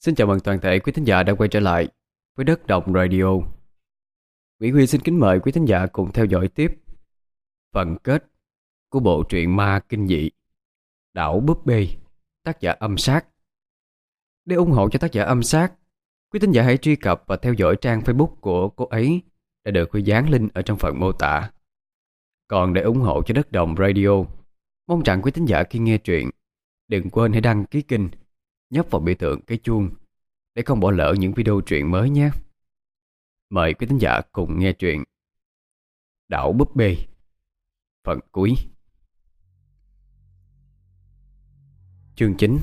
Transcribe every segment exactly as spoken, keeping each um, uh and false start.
Xin chào mừng toàn thể quý thính giả đã quay trở lại với Đất Động Radio. Nguyễn Huy xin kính mời quý thính giả cùng theo dõi tiếp phần kết của bộ truyện ma kinh dị Đảo Búp Bê, tác giả Âm Sát. Để ủng hộ cho tác giả Âm Sát, quý thính giả hãy truy cập và theo dõi trang Facebook của cô ấy đã được Huy dán link ở trong phần mô tả. Còn để ủng hộ cho Đất Động Radio, mong rằng quý thính giả khi nghe truyện đừng quên hãy đăng ký kênh, nhấp vào biểu tượng cái chuông để không bỏ lỡ những video truyện mới nhé. Mời quý thính giả cùng nghe truyện Đảo Búp Bê, phần cuối. Chương chín.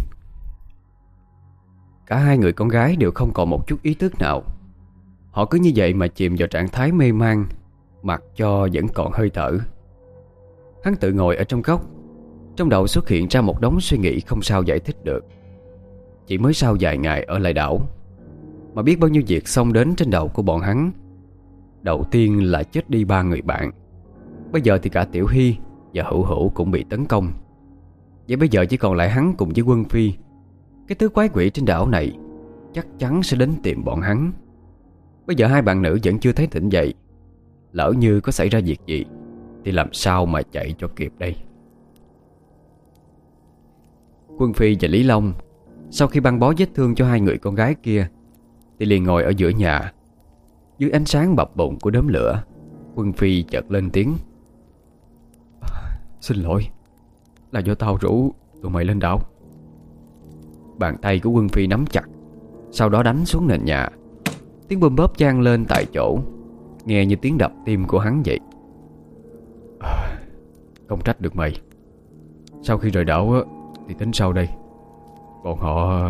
Cả hai người con gái đều không còn một chút ý thức nào. Họ cứ như vậy mà chìm vào trạng thái mê man, mặc cho vẫn còn hơi thở. Hắn tự ngồi ở trong góc, trong đầu xuất hiện ra một đống suy nghĩ không sao giải thích được. Chỉ mới sau vài ngày ở lại đảo mà biết bao nhiêu việc xông đến trên đầu của bọn hắn. Đầu tiên là chết đi ba người bạn, bây giờ thì cả Tiểu Hy và Hữu Hữu cũng bị tấn công. Vậy bây giờ chỉ còn lại hắn cùng với Quân Phi. Cái thứ quái quỷ trên đảo này chắc chắn sẽ đến tìm bọn hắn. Bây giờ hai bạn nữ vẫn chưa thấy tỉnh dậy. Lỡ như có xảy ra việc gì thì làm sao mà chạy cho kịp đây. Quân Phi và Lý Long sau khi băng bó vết thương cho hai người con gái kia thì liền ngồi ở giữa nhà. Dưới ánh sáng bập bùng của đốm lửa, Quân Phi chợt lên tiếng: "Xin lỗi, là do tao rủ tụi mày lên đảo." Bàn tay của Quân Phi nắm chặt, sau đó đánh xuống nền nhà. Tiếng bơm bóp vang lên tại chỗ, nghe như tiếng đập tim của hắn vậy. "Không trách được mày. Sau khi rời đảo thì tính sau đây. Bọn họ..."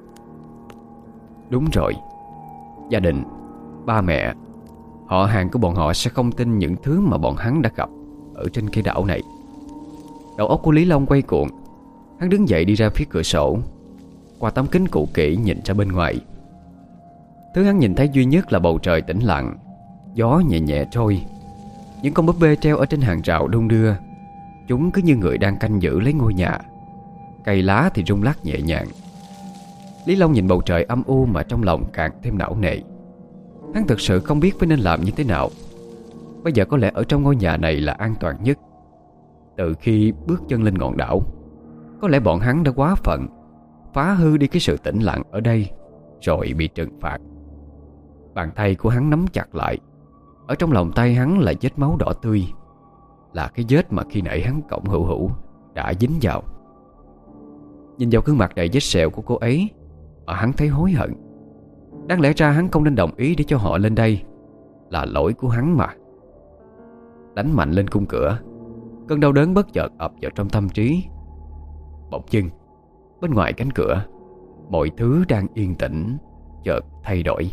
Đúng rồi, gia đình, ba mẹ, họ hàng của bọn họ sẽ không tin những thứ mà bọn hắn đã gặp ở trên cái đảo này. Đầu óc của Lý Long quay cuồng. Hắn đứng dậy đi ra phía cửa sổ, qua tấm kính cũ kỹ nhìn ra bên ngoài. Thứ hắn nhìn thấy duy nhất là bầu trời tĩnh lặng, gió nhẹ nhẹ trôi. Những con búp bê treo ở trên hàng rào đung đưa. Chúng cứ như người đang canh giữ lấy ngôi nhà. Cây lá thì rung lắc nhẹ nhàng. Lý Long nhìn bầu trời âm u mà trong lòng càng thêm não nề. Hắn thực sự không biết phải nên làm như thế nào. Bây giờ có lẽ ở trong ngôi nhà này là an toàn nhất. Từ khi bước chân lên ngọn đảo, có lẽ bọn hắn đã quá phận, phá hư đi cái sự tĩnh lặng ở đây, rồi bị trừng phạt. Bàn tay của hắn nắm chặt lại. Ở trong lòng tay hắn là vết máu đỏ tươi, là cái vết mà khi nãy hắn cõng Hữu Hữu đã dính vào. Nhìn vào gương mặt đầy vết sẹo của cô ấy mà hắn thấy hối hận. Đáng lẽ ra hắn không nên đồng ý để cho họ lên đây. Là lỗi của hắn mà. Đánh mạnh lên khung cửa, cơn đau đớn bất chợt ập vào trong tâm trí. Bỗng dưng, bên ngoài cánh cửa, mọi thứ đang yên tĩnh chợt thay đổi.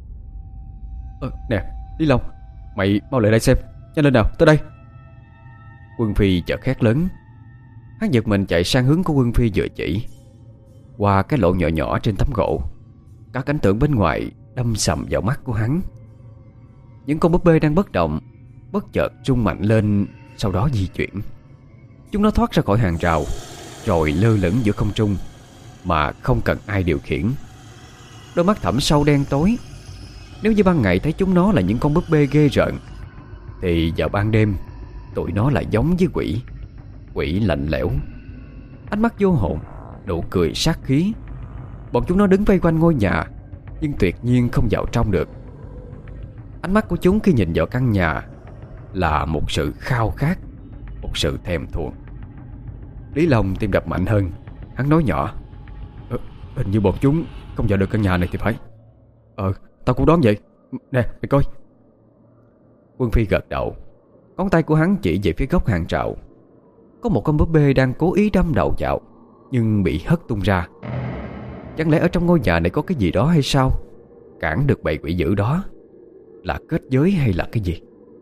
Ờ, nè, Lý Long, mày mau lại đây xem. Nhanh lên nào, tới đây. Quân Phi chợt hét lớn. Hắn giật mình chạy sang hướng của Quân Phi vừa chỉ. Qua cái lỗ nhỏ nhỏ trên tấm gỗ, cả cảnh tượng bên ngoài đâm sầm vào mắt của hắn. Những con búp bê đang bất động bất chợt rung mạnh lên, sau đó di chuyển. Chúng nó thoát ra khỏi hàng rào, rồi lơ lửng giữa không trung mà không cần ai điều khiển. Đôi mắt thẳm sâu đen tối. Nếu như ban ngày thấy chúng nó là những con búp bê ghê rợn, thì vào ban đêm tụi nó lại giống với quỷ. Quỷ lạnh lẽo, ánh mắt vô hồn, nụ cười sát khí. Bọn chúng nó đứng vây quanh ngôi nhà, nhưng tuyệt nhiên không vào trong được. Ánh mắt của chúng khi nhìn vào căn nhà là một sự khao khát, một sự thèm thuồng. Lý Long tim đập mạnh hơn. Hắn nói nhỏ: ờ, "Hình như bọn chúng không vào được căn nhà này thì phải." "Ờ, tao cũng đoán vậy. Nè, mày coi." Quân Phi gật đầu. Ngón tay của hắn chỉ về phía góc hàng rào. Có một con búp bê đang cố ý đâm đầu vào, nhưng bị hất tung ra. Chẳng lẽ ở trong ngôi nhà này có cái gì đó hay sao? Cản được bầy quỷ dữ đó. Là kết giới hay là cái gì?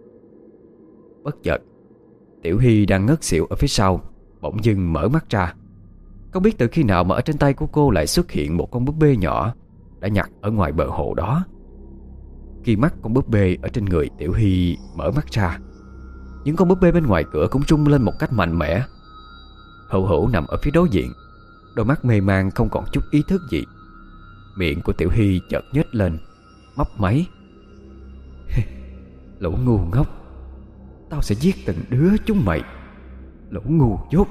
Bất chợt, Tiểu Hy đang ngất xỉu ở phía sau bỗng dưng mở mắt ra. Không biết từ khi nào mà ở trên tay của cô lại xuất hiện một con búp bê nhỏ đã nhặt ở ngoài bờ hồ đó. Khi mắt con búp bê ở trên người Tiểu Hy mở mắt ra, những con búp bê bên ngoài cửa cũng rung lên một cách mạnh mẽ. Hữu Hữu nằm ở phía đối diện, đôi mắt mê man không còn chút ý thức gì. Miệng của Tiểu Hy chợt nhếch lên, mấp máy. Lũ ngu ngốc, tao sẽ giết từng đứa chúng mày. Lũ ngu dốt.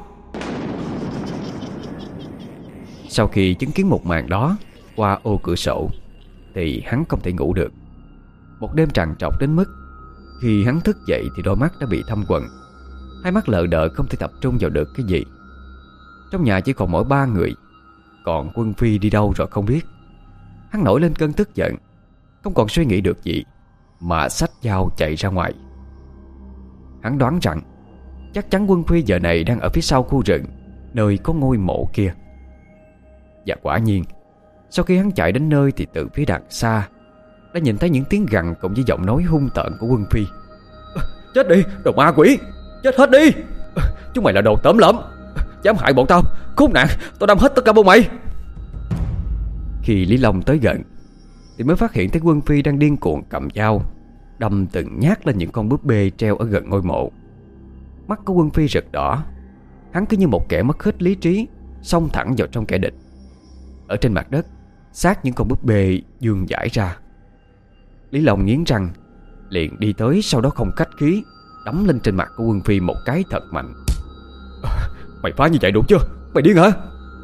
Sau khi chứng kiến một màn đó qua ô cửa sổ thì hắn không thể ngủ được. Một đêm trằn trọc đến mức khi hắn thức dậy thì đôi mắt đã bị thâm quầng, hai mắt lờ đờ không thể tập trung vào được cái gì. Trong nhà chỉ còn mỗi ba người, còn Quân Phi đi đâu rồi không biết. Hắn nổi lên cơn tức giận, không còn suy nghĩ được gì mà xách dao chạy ra ngoài. Hắn đoán rằng chắc chắn Quân Phi giờ này đang ở phía sau khu rừng, nơi có ngôi mộ kia. Và quả nhiên, sau khi hắn chạy đến nơi thì từ phía đằng xa đã nhìn thấy những tiếng gằn cùng với giọng nói hung tợn của Quân Phi. Chết đi, đồ ma quỷ, chết hết đi. Chúng mày là đồ tởm lợm, dám hại bọn tao, khốn nạn, tao đâm hết tất cả bọn mày. Khi Lý Long tới gần thì mới phát hiện thấy Quân Phi đang điên cuồng cầm dao đâm từng nhát lên những con búp bê treo ở gần ngôi mộ. Mắt của Quân Phi rực đỏ, hắn cứ như một kẻ mất hết lý trí, xông thẳng vào trong kẻ địch. Ở trên mặt đất, xác những con búp bê dương dãi ra. Lý Long nghiến răng, liền đi tới, sau đó không khách khí đấm lên trên mặt của Quân Phi một cái thật mạnh. Mày phá như vậy đủ chưa? Mày điên hả?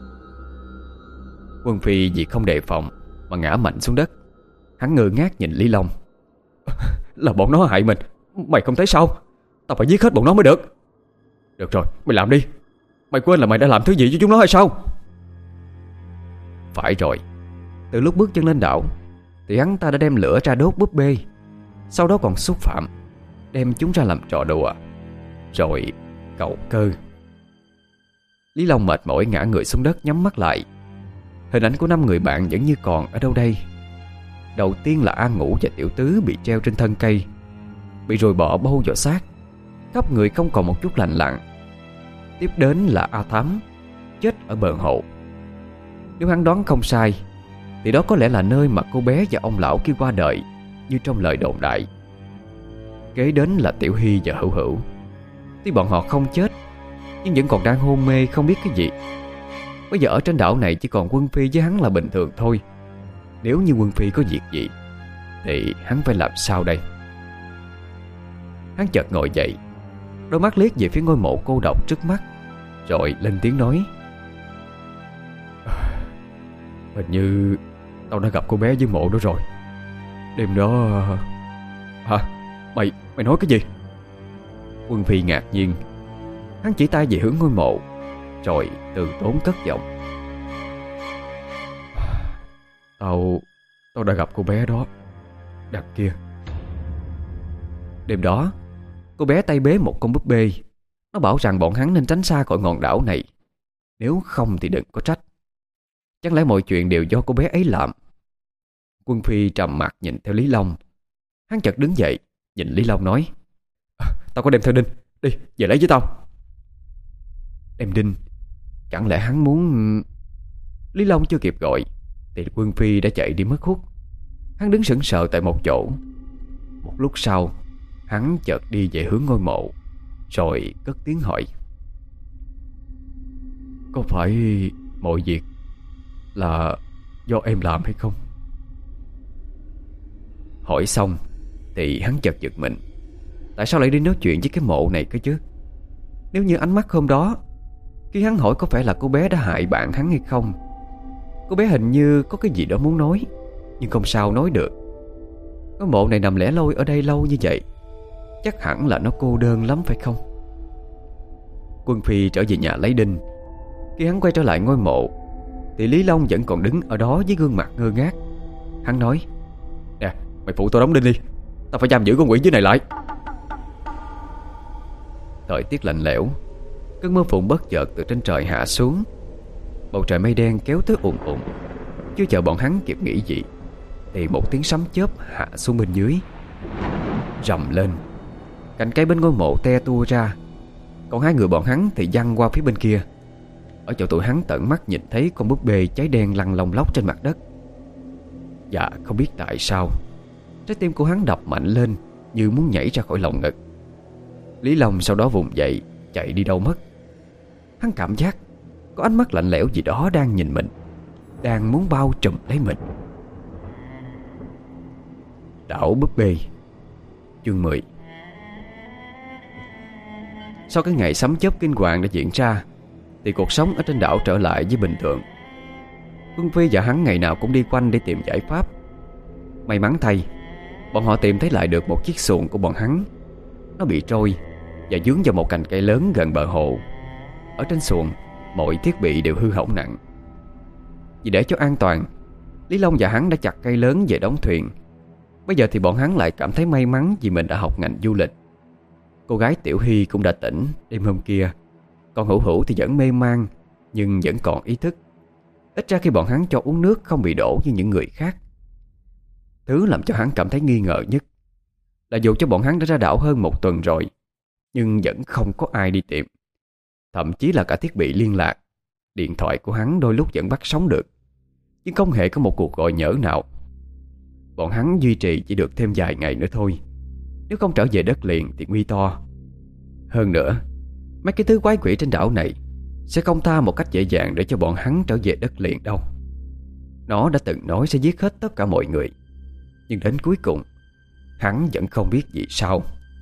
Quân Phi vì không đề phòng mà ngã mạnh xuống đất. Hắn ngơ ngác nhìn Lý Long. Là bọn nó hại mình, mày không thấy sao? Tao phải giết hết bọn nó mới được. Được rồi, mày làm đi. Mày quên là mày đã làm thứ gì với chúng nó hay sao? Phải rồi, từ lúc bước chân lên đảo thì hắn ta đã đem lửa ra đốt búp bê, sau đó còn xúc phạm, đem chúng ra làm trò đùa, rồi cầu cơ. Lý Long mệt mỏi ngã người xuống đất, nhắm mắt lại. Hình ảnh của năm người bạn vẫn như còn ở đâu đây. Đầu tiên là An Ngũ và Tiểu Tứ bị treo trên thân cây, bị rồi bọ bâu vào xác, khắp người không còn một chút lành lặn. Tiếp đến là A Thắm chết ở bờ hồ. Nếu hắn đoán không sai thì đó có lẽ là nơi mà cô bé và ông lão kia qua đời, như trong lời đồn đại. Kế đến là Tiểu Hy và Hữu Hữu. Tuy bọn họ không chết nhưng vẫn còn đang hôn mê không biết cái gì. Bây giờ ở trên đảo này chỉ còn Quân Phi với hắn là bình thường thôi. Nếu như Quân Phi có việc gì thì hắn phải làm sao đây? Hắn chợt ngồi dậy, đôi mắt liếc về phía ngôi mộ cô độc trước mắt, rồi lên tiếng nói. Hình như tao đã gặp cô bé dưới mộ đó rồi. Đêm đó... Hả? Mày... mày nói cái gì? Quân Phi ngạc nhiên. Hắn chỉ tay về hướng ngôi mộ, rồi từ tốn cất giọng. Tao... tao đã gặp cô bé đó, đằng kia. Đêm đó, cô bé tay bế một con búp bê. Nó bảo rằng bọn hắn nên tránh xa khỏi ngọn đảo này, nếu không thì đừng có trách. Chẳng lẽ mọi chuyện đều do cô bé ấy làm? Quân Phi trầm mặt nhìn theo Lý Long. Hắn chợt đứng dậy, nhìn Lý Long nói. À, tao có đem theo đinh, đi, về lấy với tao. Đem đinh? Chẳng lẽ hắn muốn... Lý Long chưa kịp gọi thì Quân Phi đã chạy đi mất hút. Hắn đứng sững sờ tại một chỗ. Một lúc sau, hắn chợt đi về hướng ngôi mộ, rồi cất tiếng hỏi. Có phải mọi việc là do em làm hay không? Hỏi xong thì hắn chợt giật mình. Tại sao lại đi nói chuyện với cái mộ này cơ chứ? Nếu như ánh mắt hôm đó khi hắn hỏi có phải là cô bé đã hại bạn hắn hay không, cô bé hình như có cái gì đó muốn nói, nhưng không sao nói được. Cái mộ này nằm lẻ loi ở đây lâu như vậy, chắc hẳn là nó cô đơn lắm phải không? Quân Phi trở về nhà lấy đinh. Khi hắn quay trở lại ngôi mộ thì Lý Long vẫn còn đứng ở đó với gương mặt ngơ ngác. Hắn nói. Nè, mày phụ tao đóng đinh đi, tao phải giam giữ con quỷ dưới này lại. Thời tiết lạnh lẽo, cơn mưa phùn bất chợt từ trên trời hạ xuống. Bầu trời mây đen kéo tới ùn ùn. Chưa chờ bọn hắn kịp nghĩ gì thì một tiếng sấm chớp hạ xuống bên dưới. Rầm lên, cành cây bên ngôi mộ te tua ra. Còn hai người bọn hắn thì văng qua phía bên kia. Ở chỗ tụi hắn tận mắt nhìn thấy con búp bê cháy đen lăn lông lóc trên mặt đất. Và không biết tại sao, trái tim của hắn đập mạnh lên như muốn nhảy ra khỏi lồng ngực. Lý Long sau đó vùng dậy, chạy đi đâu mất. Hắn cảm giác có ánh mắt lạnh lẽo gì đó đang nhìn mình. đang muốn bao trùm lấy mình. Đảo búp bê, chương mười. Sau cái ngày sấm chớp kinh hoàng đã diễn ra thì cuộc sống ở trên đảo trở lại với bình thường. Vương Phi và hắn ngày nào cũng đi quanh để tìm giải pháp. May mắn thay, bọn họ tìm thấy lại được một chiếc xuồng của bọn hắn. Nó bị trôi và dướng vào một cành cây lớn gần bờ hồ. Ở trên xuồng, mọi thiết bị đều hư hỏng nặng. Vì để cho an toàn, Lý Long và hắn đã chặt cây lớn về đóng thuyền. Bây giờ thì bọn hắn lại cảm thấy may mắn vì mình đã học ngành du lịch. Cô gái Tiểu Hy cũng đã tỉnh đêm hôm kia, còn Hữu Hữu thì vẫn mê man nhưng vẫn còn ý thức. Ít ra khi bọn hắn cho uống nước không bị đổ như những người khác. Thứ làm cho hắn cảm thấy nghi ngờ nhất là dù cho bọn hắn đã ra đảo hơn một tuần rồi, nhưng vẫn không có ai đi tìm. Thậm chí là cả thiết bị liên lạc, điện thoại của hắn đôi lúc vẫn bắt sóng được, nhưng không hề có một cuộc gọi nhỡ nào. Bọn hắn duy trì chỉ được thêm vài ngày nữa thôi. Nếu không trở về đất liền thì nguy to. Hơn nữa, mấy cái thứ quái quỷ trên đảo này sẽ không tha một cách dễ dàng để cho bọn hắn trở về đất liền đâu. Nó đã từng nói sẽ giết hết tất cả mọi người, nhưng đến cuối cùng hắn vẫn không biết vì sao.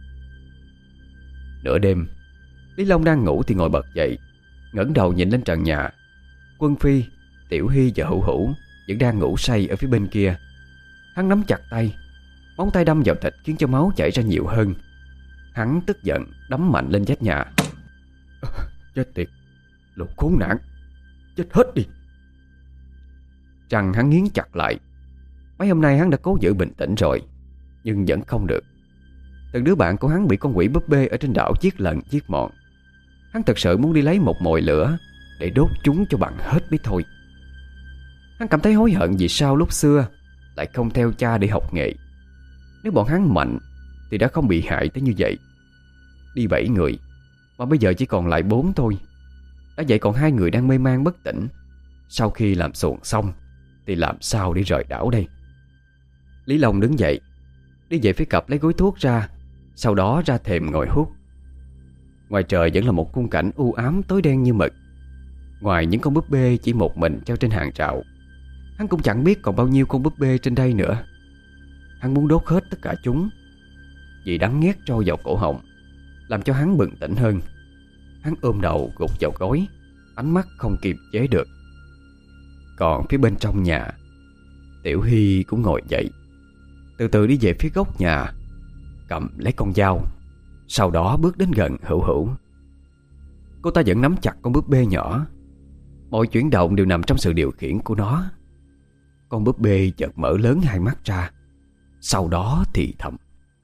Nửa đêm, Lý Long đang ngủ thì ngồi bật dậy, ngẩng đầu nhìn lên trần nhà. Quân Phi, Tiểu Hy và Hữu Hữu vẫn đang ngủ say ở phía bên kia. Hắn nắm chặt tay, móng tay đâm vào thịt khiến cho máu chảy ra nhiều hơn. Hắn tức giận đấm mạnh lên vách nhà. Chết tiệt, lũ khốn nạn, chết hết đi. Răng hắn nghiến chặt lại. Mấy hôm nay hắn đã cố giữ bình tĩnh rồi, nhưng vẫn không được. Từng đứa bạn của hắn bị con quỷ búp bê ở trên đảo giết lần giết mòn. Hắn thật sự muốn đi lấy một mồi lửa để đốt chúng cho bằng hết mới thôi. Hắn cảm thấy hối hận vì sao lúc xưa lại không theo cha để học nghề. Nếu bọn hắn mạnh thì đã không bị hại tới như vậy. Đi bảy người mà bây giờ chỉ còn lại bốn thôi. Đã vậy còn hai người đang mê man bất tỉnh. Sau khi làm xuồng xong thì làm sao để rời đảo đây? Lý Long đứng dậy, đi về phía cặp lấy gói thuốc ra, sau đó ra thềm ngồi hút. Ngoài trời vẫn là một khung cảnh u ám tối đen như mực. Ngoài những con búp bê chỉ một mình treo trên hàng rào, hắn cũng chẳng biết còn bao nhiêu con búp bê trên đây nữa. Hắn muốn đốt hết tất cả chúng. Vị đắng nghét trôi vào cổ họng làm cho hắn bừng tỉnh hơn. Hắn ôm đầu gục vào gối, ánh mắt không kiềm chế được. Còn phía bên trong nhà, Tiểu Hy cũng ngồi dậy, từ từ đi về phía góc nhà, cầm lấy con dao, sau đó bước đến gần Hữu Hữu. Cô ta vẫn nắm chặt con búp bê nhỏ. Mọi chuyển động đều nằm trong sự điều khiển của nó. Con búp bê chợt mở lớn hai mắt ra, sau đó thì thầm: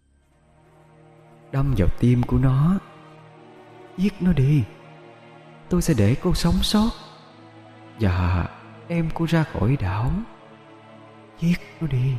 đâm vào tim của nó, giết nó đi. Tôi sẽ để cô sống sót và đem cô ra khỏi đảo. Giết nó đi.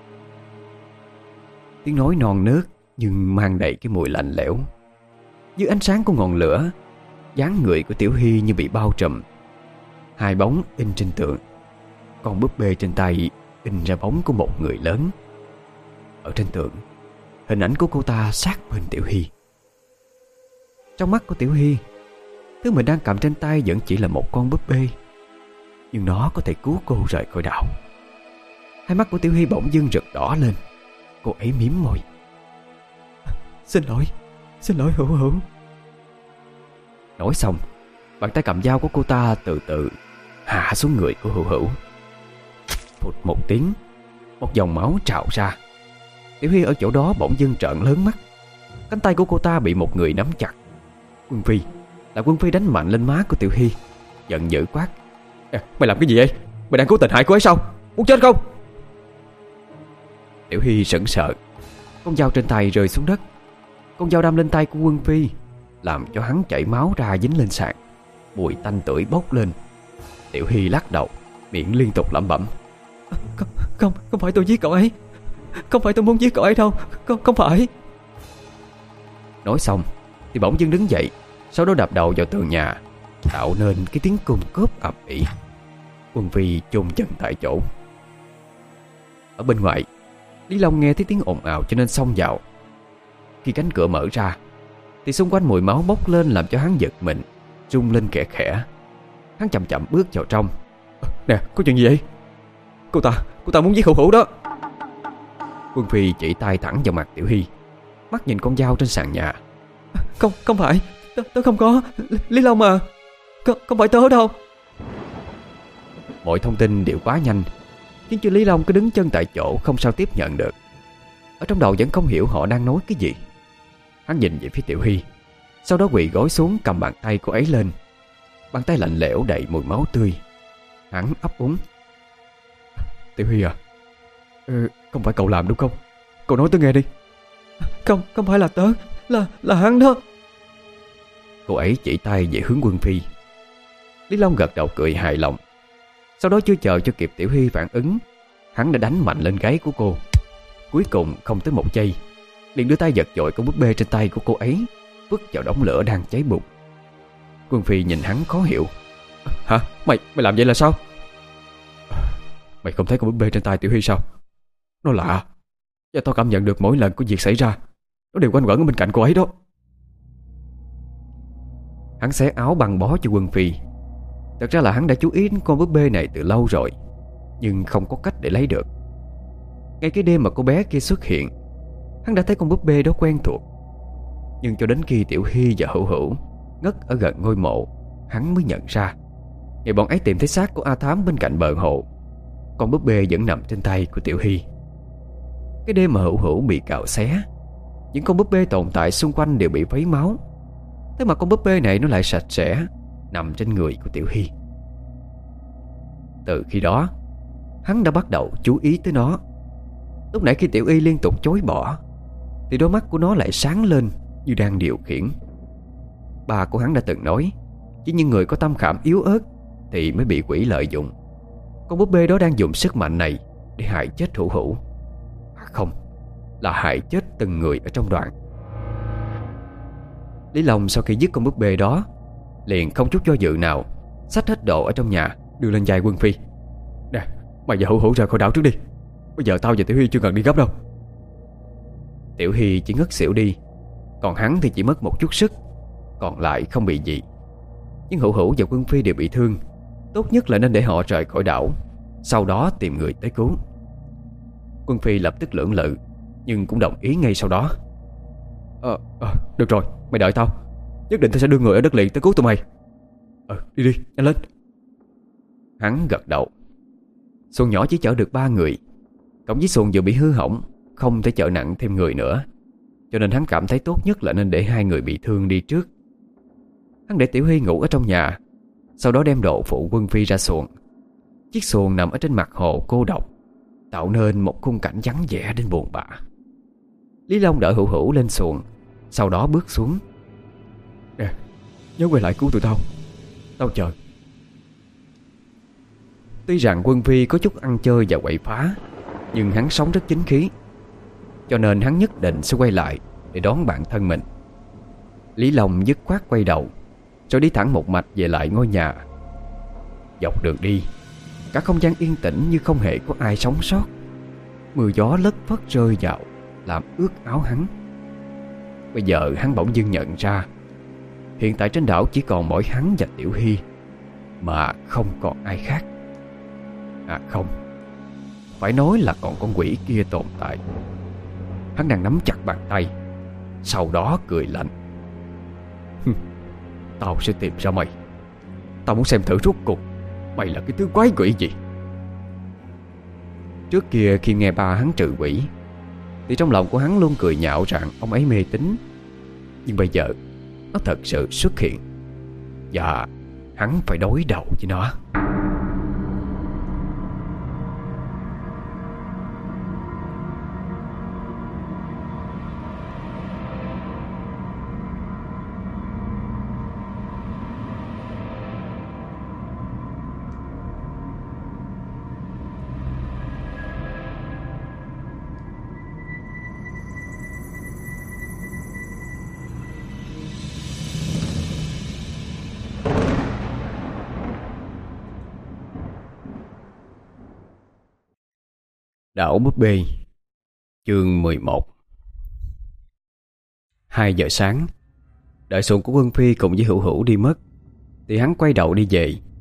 Tiếng nói non nớt nhưng mang đầy cái mùi lạnh lẽo. Dưới ánh sáng của ngọn lửa, dáng người của Tiểu Hy như bị bao trùm. Hai bóng in trên tường. Con búp bê trên tay in ra bóng của một người lớn. Ở trên tường, hình ảnh của cô ta sát bên Tiểu Hy. Trong mắt của Tiểu Hy, thứ mình đang cầm trên tay vẫn chỉ là một con búp bê, nhưng nó có thể cứu cô rời khỏi đảo. Hai mắt của Tiểu Hy bỗng dưng rực đỏ lên. Cô ấy mím môi: Xin lỗi, xin lỗi Hữu Hữu. Nói xong, bàn tay cầm dao của cô ta từ từ hạ xuống người của Hữu Hữu. Phụt một tiếng, một dòng máu trào ra. Tiểu Hy ở chỗ đó bỗng dưng trợn lớn mắt. Cánh tay của cô ta bị một người nắm chặt. Quân Phi, là Quân Phi đánh mạnh lên má của Tiểu Hy, giận dữ quát: à, mày làm cái gì vậy? Mày đang cố tình hại cô ấy sao? Muốn chết không? Tiểu Hy sững sờ. Con dao trên tay rơi xuống đất. Con dao đâm lên tay của Quân Phi, làm cho hắn chảy máu ra dính lên sàn. Mùi tanh tưởi bốc lên. Tiểu Hy lắc đầu, miệng liên tục lẩm bẩm: Không, không, không phải tôi giết cậu ấy. Không phải tôi muốn giết cậu ấy đâu. Không, không phải. Nói xong thì bỗng dưng đứng dậy, sau đó đập đầu vào tường nhà, tạo nên cái tiếng cung cốp ầm ĩ. Quân Phi chôn chân tại chỗ. Ở bên ngoài, Lý Long nghe thấy tiếng ồn ào cho nên xông vào. Khi cánh cửa mở ra thì xung quanh mùi máu bốc lên làm cho hắn giật mình, rung lên khẽ khẽ. Hắn chậm chậm bước vào trong, Nè, có chuyện gì vậy? Cô ta, cô ta muốn giết Hữu Hữu đó. Quân Phi chỉ tay thẳng vào mặt Tiểu Hy, mắt nhìn con dao trên sàn nhà. Không, không phải, tớ, tớ không có. Lý Long à, không, không phải tớ đâu. Mọi thông tin đều quá nhanh, khiến cho Lý Long cứ đứng chân tại chỗ, không sao tiếp nhận được. Ở trong đầu vẫn không hiểu họ đang nói cái gì. Hắn nhìn về phía Tiểu Hy, sau đó quỳ gối xuống cầm bàn tay cô ấy lên. Bàn tay lạnh lẽo đầy mùi máu tươi. Hắn ấp úng. Tiểu Hy à, ừ, không phải cậu làm đúng không? Cậu nói tôi nghe đi. Không, không phải là tớ, Là, là hắn đó. Cô ấy chỉ tay về hướng Quân Phi. Lý Long gật đầu cười hài lòng. Sau đó chưa chờ cho kịp Tiểu Hy phản ứng, hắn đã đánh mạnh lên gáy của cô. Cuối cùng không tới một giây, liền đưa tay giật dội con búp bê trên tay của cô ấy, vứt vào đống lửa đang cháy bùng. Quân Phi nhìn hắn khó hiểu. Hả? Mày mày làm vậy là sao? Mày không thấy con búp bê trên tay Tiểu Hy sao? Nó lạ, và tao cảm nhận được mỗi lần có việc xảy ra, nó đều quanh quẩn ở bên cạnh cô ấy đó. Hắn xé áo băng bó cho Quân Phi. Thật ra là hắn đã chú ý đến con búp bê này từ lâu rồi, nhưng không có cách để lấy được. Ngay cái đêm mà cô bé kia xuất hiện, hắn đã thấy con búp bê đó quen thuộc. Nhưng cho đến khi Tiểu Hy và Hữu Hữu ngất ở gần ngôi mộ, hắn mới nhận ra ngày bọn ấy tìm thấy xác của A Thám bên cạnh bờ hồ, con búp bê vẫn nằm trên tay của Tiểu Hy. Cái đêm mà Hữu Hữu bị cạo xé, những con búp bê tồn tại xung quanh đều bị vấy máu. Thế mà con búp bê này nó lại sạch sẽ, nằm trên người của Tiểu Hy. Từ khi đó, hắn đã bắt đầu chú ý tới nó. Lúc nãy khi Tiểu Y liên tục chối bỏ, thì đôi mắt của nó lại sáng lên như đang điều khiển. Bà của hắn đã từng nói, chỉ những người có tâm khảm yếu ớt thì mới bị quỷ lợi dụng. Con búp bê đó đang dùng sức mạnh này để hại chết Hữu Hữu. À không, là hại chết từng người ở trong đoàn. Lý Long sau khi giết con búp bê đó, liền không chút do dự nào xách hết đồ ở trong nhà đưa lên vai Quân Phi. Nè, mày và Hữu Hữu ra khỏi đảo trước đi. Bây giờ tao và Tiểu Hy chưa cần đi gấp đâu. Tiểu Hy chỉ ngất xỉu đi, còn hắn thì chỉ mất một chút sức, còn lại không bị gì. Nhưng Hữu Hữu và Quân Phi đều bị thương. Tốt nhất là nên để họ rời khỏi đảo, sau đó tìm người tới cứu. Quân Phi lập tức lưỡng lự, nhưng cũng đồng ý ngay sau đó. Ờ, à, được rồi, mày đợi tao. Nhất định tao sẽ đưa người ở đất liền tới cứu tụi mày. Ờ, đi đi, nhanh lên. Hắn gật đầu. Xuồng nhỏ chỉ chở được ba người, cộng với xuồng vừa bị hư hỏng, không thể chở nặng thêm người nữa, cho nên hắn cảm thấy tốt nhất là nên để hai người bị thương đi trước. Hắn để Tiểu Hy ngủ ở trong nhà, sau đó đem đồ phụ Quân Phi ra xuồng. Chiếc xuồng nằm ở trên mặt hồ cô độc, tạo nên một khung cảnh vắng vẻ đến buồn bã. Lý Long đợi Hữu Hữu lên xuồng, sau đó bước xuống. Nè, nhớ quay lại cứu tụi tao. Tao chờ. Tuy rằng Quân Phi có chút ăn chơi và quậy phá, nhưng hắn sống rất chính khí, cho nên hắn nhất định sẽ quay lại để đón bạn thân mình. Lý Long dứt khoát quay đầu, rồi đi thẳng một mạch về lại ngôi nhà. Dọc đường đi, cả không gian yên tĩnh như không hề có ai sống sót. Mưa gió lất phất rơi vào, làm ướt áo hắn. Bây giờ hắn bỗng dưng nhận ra, hiện tại trên đảo chỉ còn mỗi hắn và Tiểu Hy, mà không còn ai khác. À không, phải nói là còn con quỷ kia tồn tại. Hắn đang nắm chặt bàn tay, sau đó cười lạnh. Tao sẽ tìm ra mày. Tao muốn xem thử rốt cuộc mày là cái thứ quái quỷ gì. Trước kia khi nghe ba hắn trừ quỷ, thì trong lòng của hắn luôn cười nhạo rằng ông ấy mê tín. Nhưng bây giờ nó thật sự xuất hiện, và hắn phải đối đầu với nó. Đảo búp bê, chương mười một. Hai giờ sáng, đợi xuồng của Quân Phi cùng với Hữu Hữu đi mất, thì hắn quay đầu đi về.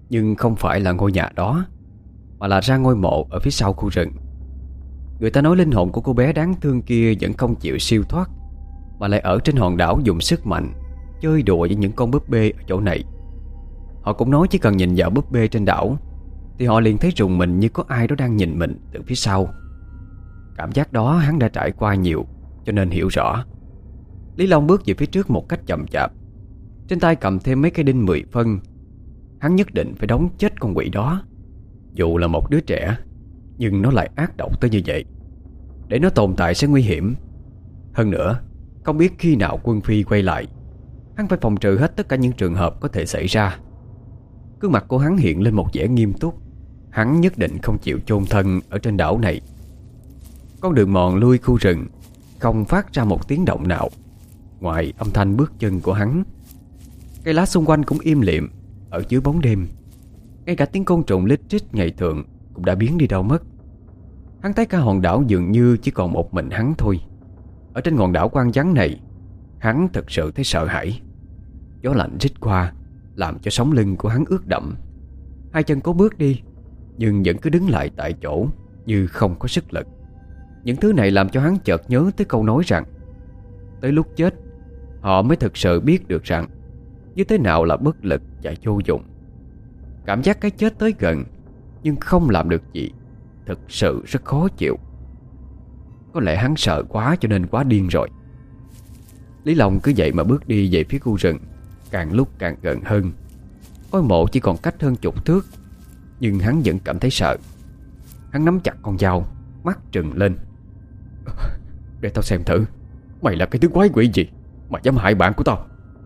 Nhưng không phải là ngôi nhà đó, mà là ra ngôi mộ ở phía sau khu rừng. Người ta nói linh hồn của cô bé đáng thương kia vẫn không chịu siêu thoát, mà lại ở trên hòn đảo dùng sức mạnh chơi đùa với những con búp bê ở chỗ này. Họ cũng nói chỉ cần nhìn vào búp bê trên đảo thì họ liền thấy rùng mình, như có ai đó đang nhìn mình từ phía sau. Cảm giác đó hắn đã trải qua nhiều, cho nên hiểu rõ. Lý Long bước về phía trước một cách chậm chạp, trên tay cầm thêm mấy cây đinh mười phân. Hắn nhất định phải đóng chết con quỷ đó. Dù là một đứa trẻ, nhưng nó lại ác độc tới như vậy. Để nó tồn tại sẽ nguy hiểm. Hơn nữa, không biết khi nào Quân Phi quay lại. Hắn phải phòng trừ hết tất cả những trường hợp có thể xảy ra. Gương mặt của hắn hiện lên một vẻ nghiêm túc. Hắn nhất định không chịu chôn thân ở trên đảo này. Con đường mòn lui khu rừng không phát ra một tiếng động nào, ngoài âm thanh bước chân của hắn. Cây lá xung quanh cũng im lìm ở dưới bóng đêm. Ngay cả tiếng côn trùng lít rít ngày thường cũng đã biến đi đâu mất. Hắn thấy cả hòn đảo dường như chỉ còn một mình hắn thôi. Ở trên ngọn đảo quang vắng này, hắn thật sự thấy sợ hãi. Gió lạnh rít qua làm cho sống lưng của hắn ướt đẫm. Hai chân cố bước đi, nhưng vẫn cứ đứng lại tại chỗ như không có sức lực. Những thứ này làm cho hắn chợt nhớ tới câu nói rằng tới lúc chết, họ mới thực sự biết được rằng như thế nào là bất lực và vô dụng. Cảm giác cái chết tới gần nhưng không làm được gì thực sự rất khó chịu. Có lẽ hắn sợ quá cho nên quá điên rồi. Lý Long cứ vậy mà bước đi về phía khu rừng, càng lúc càng gần hơn. Ngôi mộ chỉ còn cách hơn chục thước, nhưng hắn vẫn cảm thấy sợ. Hắn nắm chặt con dao, mắt trừng lên. Để tao xem thử, mày là cái thứ quái quỷ gì mà dám hại bạn của tao.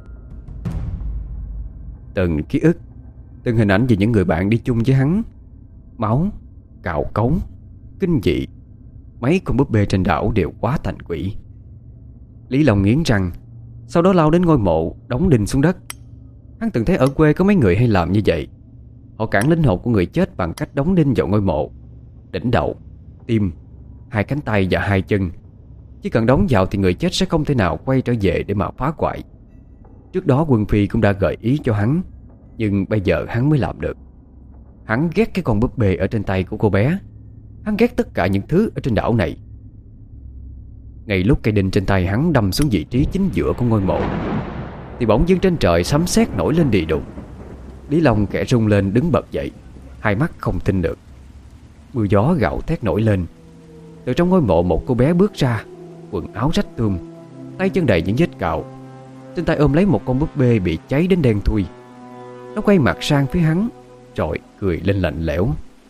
Từng ký ức, từng hình ảnh về những người bạn đi chung với hắn, máu, cạo cống, kinh dị. Mấy con búp bê trên đảo đều quá thành quỷ. Lý Long nghiến răng, sau đó lao đến ngôi mộ, đóng đinh xuống đất. Hắn từng thấy ở quê có mấy người hay làm như vậy. Họ cản linh hồn của người chết bằng cách đóng đinh vào ngôi mộ, đỉnh đầu, tim, hai cánh tay và hai chân. Chỉ cần đóng vào thì người chết sẽ không thể nào quay trở về để mà phá hoại. Trước đó Quân Phi cũng đã gợi ý cho hắn, nhưng bây giờ hắn mới làm được. Hắn ghét cái con búp bê ở trên tay của cô bé. Hắn ghét tất cả những thứ ở trên đảo này. Ngay lúc cây đinh trên tay hắn đâm xuống vị trí chính giữa của ngôi mộ thì bỗng dưng trên trời sấm sét nổi lên đì đùng. Lý Long kẻ rung lên đứng bật dậy, hai mắt không tin được. Mưa gió gạo thét nổi lên. Từ trong ngôi mộ một cô bé bước ra, quần áo rách tươm, tay chân đầy những vết cạo. Trên tay ôm lấy một con búp bê bị cháy đến đen thui. Nó quay mặt sang phía hắn, rồi cười lên lạnh lẽo.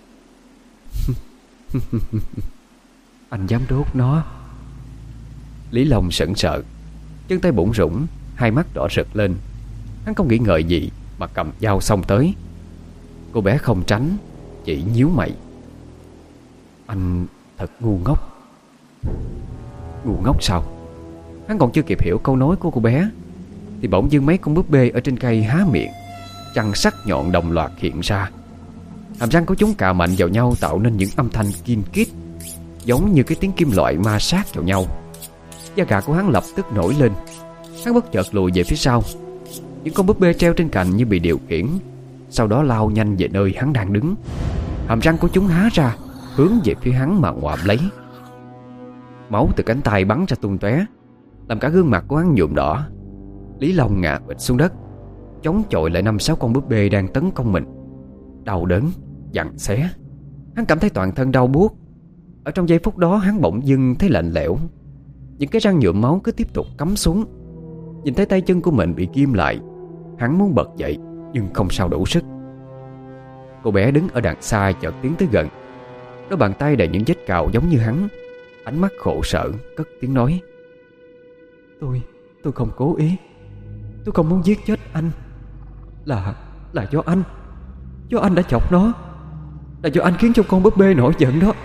Anh dám đốt nó? Lý Long sững sờ, chân tay bủn rủn, hai mắt đỏ rực lên. Hắn không nghĩ ngợi gì mà cầm dao xông tới. Cô bé không tránh, chỉ nhíu mày. Anh thật ngu ngốc. Ngu ngốc sao? Hắn còn chưa kịp hiểu câu nói của cô bé thì bỗng dưng mấy con búp bê ở trên cây há miệng, răng sắc nhọn đồng loạt hiện ra. Hàm răng của chúng cà mạnh vào nhau tạo nên những âm thanh kim kít, giống như cái tiếng kim loại ma sát vào nhau. Da gà của hắn lập tức nổi lên. Hắn bất chợt lùi về phía sau. Những con búp bê treo trên cành như bị điều khiển, sau đó lao nhanh về nơi hắn đang đứng. Hàm răng của chúng há ra, hướng về phía hắn mà ngoạm lấy. Máu từ cánh tay bắn ra tung tóe, làm cả gương mặt của hắn nhuộm đỏ. Lý Long ngã bịch xuống đất, chống chọi lại năm sáu con búp bê đang tấn công mình. Đau đớn, giằng xé. Hắn cảm thấy toàn thân đau buốt. Ở trong giây phút đó hắn bỗng dưng thấy lạnh lẽo. Những cái răng nhuộm máu cứ tiếp tục cắm xuống. Nhìn thấy tay chân của mình bị ghim lại, hắn muốn bật dậy nhưng không sao đủ sức. Cô bé đứng ở đằng xa chợt tiến tới gần. Đôi bàn tay đầy những vết cào giống như hắn, ánh mắt khổ sở cất tiếng nói. Tôi, tôi không cố ý. Tôi không muốn giết chết anh. Là, là do anh. Do anh đã chọc nó. Là do anh khiến cho con búp bê nổi giận đó.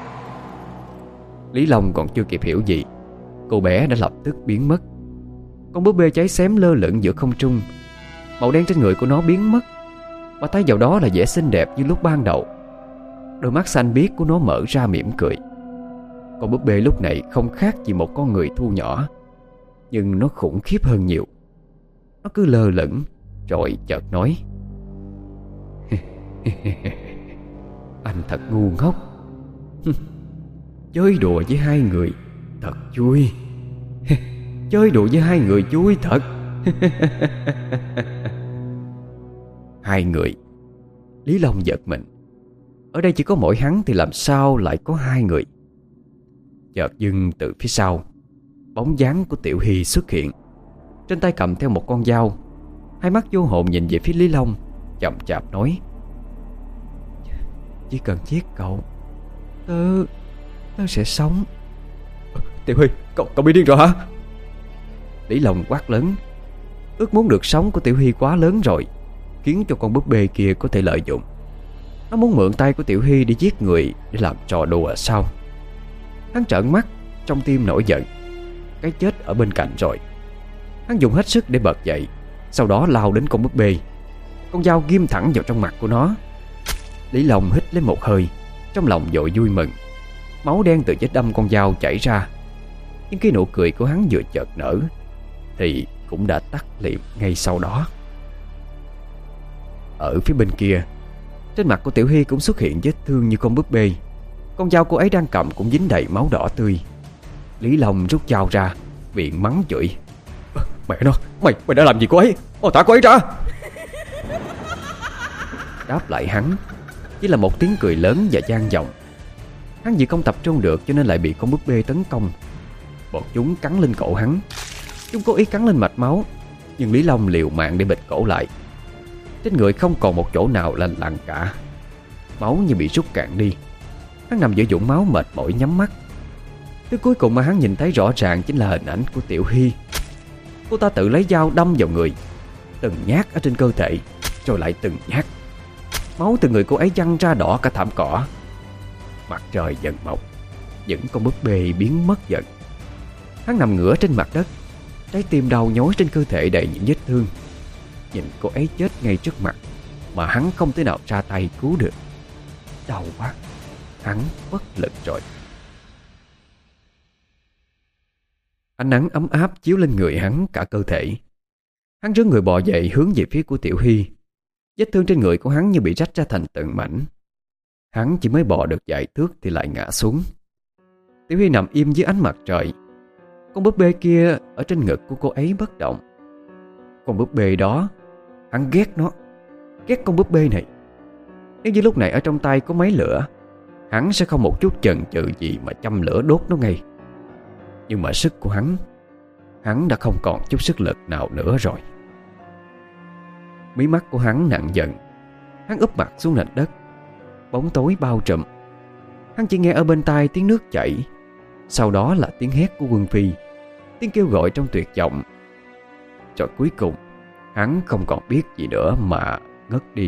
Lý Long còn chưa kịp hiểu gì, cô bé đã lập tức biến mất. Con búp bê cháy xém lơ lửng giữa không trung. Màu đen trên người của nó biến mất, và thay vào đó là vẻ xinh đẹp như lúc ban đầu. Đôi mắt xanh biếc của nó mở ra mỉm cười. Con búp bê lúc này không khác gì một con người thu nhỏ, nhưng nó khủng khiếp hơn nhiều. Nó cứ lơ lửng rồi chợt nói. Anh thật ngu ngốc. Chơi đùa với hai người thật vui. Chơi đùa với hai người vui thật. Hai người. Lý Long giật mình. Ở đây chỉ có mỗi hắn thì làm sao lại có hai người? Chợt dưng từ phía sau, bóng dáng của Tiểu Hy xuất hiện, trên tay cầm theo một con dao. Hai mắt vô hồn nhìn về phía Lý Long, chậm chạp nói: Chỉ cần giết cậu, Tớ Tớ sẽ sống. Tiểu Hy, cậu, cậu bị điên rồi hả? Lý Long quát lớn. Ước muốn được sống của Tiểu Hy quá lớn rồi, khiến cho con búp bê kia có thể lợi dụng. Nó muốn mượn tay của Tiểu Hy để giết người, để làm trò đùa sao? Hắn trợn mắt, trong tim nổi giận. Cái chết ở bên cạnh rồi. Hắn dùng hết sức để bật dậy, sau đó lao đến con búp bê. Con dao ghim thẳng vào trong mặt của nó. Lý Long hít lấy một hơi, trong lòng vội vui mừng. Máu đen từ vết đâm con dao chảy ra. Nhưng cái nụ cười của hắn vừa chợt nở thì cũng đã tắt liệm ngay sau đó. Ở phía bên kia, trên mặt của Tiểu Hy cũng xuất hiện vết thương như con búp bê. Con dao cô ấy đang cầm cũng dính đầy máu đỏ tươi. Lý Long rút dao ra, miệng mắng chửi: Mẹ nó, mày mày đã làm gì cô ấy? Mau thả cô ấy ra! Đáp lại hắn chỉ là một tiếng cười lớn và vang vọng. Hắn vì không tập trung được cho nên lại bị con búp bê tấn công. Bọn chúng cắn lên cổ hắn. Chúng cố ý cắn lên mạch máu, nhưng Lý Long liều mạng để bịt cổ lại. Trên người không còn một chỗ nào lành lặn cả. Máu như bị rút cạn đi. Hắn nằm giữa vũng máu mệt mỏi nhắm mắt. Thứ cuối cùng mà hắn nhìn thấy rõ ràng chính là hình ảnh của Tiểu Hy. Cô ta tự lấy dao đâm vào người, từng nhát ở trên cơ thể, rồi lại từng nhát. Máu từ người cô ấy văng ra đỏ cả thảm cỏ. Mặt trời dần mọc, những con búp bê biến mất dần. Hắn nằm ngửa trên mặt đất, trái tim đau nhói trên cơ thể đầy những vết thương. Nhìn cô ấy chết ngay trước mặt mà hắn không thể nào ra tay cứu được. Đau quá, hắn bất lực rồi. Ánh nắng ấm áp chiếu lên người hắn cả cơ thể. Hắn rướn người bò dậy hướng về phía của Tiểu Hy. Vết thương trên người của hắn như bị rách ra thành từng mảnh. Hắn chỉ mới bò được vài thước thì lại ngã xuống. Tiểu Hy nằm im dưới ánh mặt trời. Con búp bê kia ở trên ngực của cô ấy bất động. Con búp bê đó, hắn ghét nó. Ghét con búp bê này. Nếu như lúc này ở trong tay có máy lửa, hắn sẽ không một chút chần chừ gì mà châm lửa đốt nó ngay. Nhưng mà sức của hắn, hắn đã không còn chút sức lực nào nữa rồi. Mí mắt của hắn nặng dần. Hắn úp mặt xuống nền đất. Bóng tối bao trùm. Hắn chỉ nghe ở bên tai tiếng nước chảy, sau đó là tiếng hét của Quân Phi, tiếng kêu gọi trong tuyệt vọng. Rồi cuối cùng hắn không còn biết gì nữa mà ngất đi.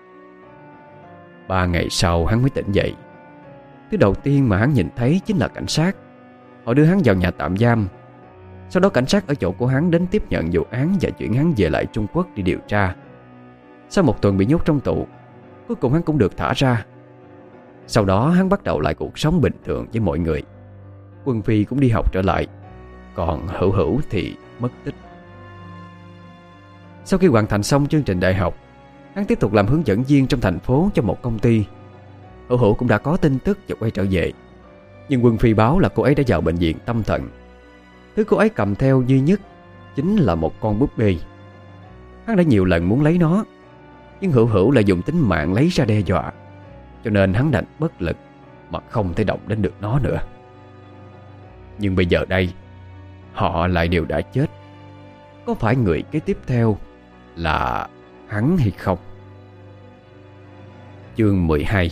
Ba ngày sau hắn mới tỉnh dậy. Thứ đầu tiên mà hắn nhìn thấy chính là cảnh sát. Họ đưa hắn vào nhà tạm giam. Sau đó cảnh sát ở chỗ của hắn đến tiếp nhận vụ án và chuyển hắn về lại Trung Quốc để điều tra. Sau một tuần bị nhốt trong tù, cuối cùng hắn cũng được thả ra. Sau đó hắn bắt đầu lại cuộc sống bình thường với mọi người. Quân Phi cũng đi học trở lại, còn Hữu Hữu thì mất tích. Sau khi hoàn thành xong chương trình đại học, hắn tiếp tục làm hướng dẫn viên trong thành phố cho một công ty. Hữu Hữu cũng đã có tin tức và quay trở về. Nhưng Quân Phi báo là cô ấy đã vào bệnh viện tâm thần. Thứ cô ấy cầm theo duy nhất chính là một con búp bê. Hắn đã nhiều lần muốn lấy nó, nhưng Hữu Hữu lại dùng tính mạng lấy ra đe dọa, cho nên hắn đành bất lực mà không thể động đến được nó nữa. Nhưng bây giờ đây, họ lại đều đã chết. Có phải người kế tiếp theo là hắn hay không? Chương mười hai.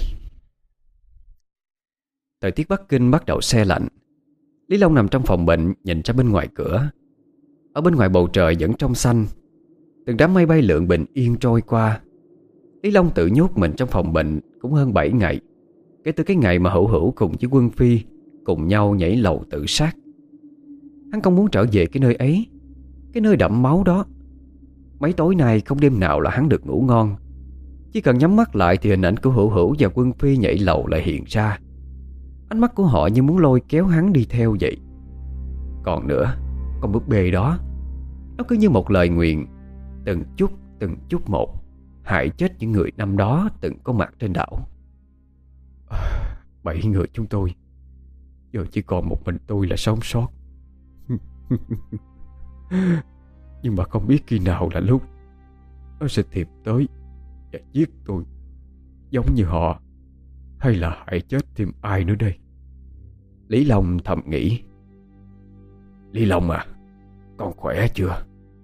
Thời tiết Bắc Kinh bắt đầu se lạnh. Lý Long nằm trong phòng bệnh nhìn ra bên ngoài cửa. Ở bên ngoài bầu trời vẫn trong xanh. Từng đám mây bay lượn bình yên trôi qua. Lý Long tự nhốt mình trong phòng bệnh cũng hơn bảy ngày, kể từ cái ngày mà Hữu Hữu cùng với Quân Phi cùng nhau nhảy lầu tự sát. Hắn không muốn trở về cái nơi ấy, cái nơi đẫm máu đó. Mấy tối nay không đêm nào là hắn được ngủ ngon. Chỉ cần nhắm mắt lại thì hình ảnh của Hữu Hữu và Quân Phi nhảy lầu lại hiện ra. Ánh mắt của họ như muốn lôi kéo hắn đi theo vậy. Còn nữa, con búp bê đó, nó cứ như một lời nguyện, từng chút từng chút một, hại chết những người năm đó từng có mặt trên đảo. Bảy người chúng tôi, giờ chỉ còn một mình tôi là sống sót. Nhưng mà không biết khi nào là lúc nó sẽ tìm tới và giết tôi, giống như họ, hay là hại chết thêm ai nữa đây. Lý Long thầm nghĩ. Lý Long à, con khỏe chưa?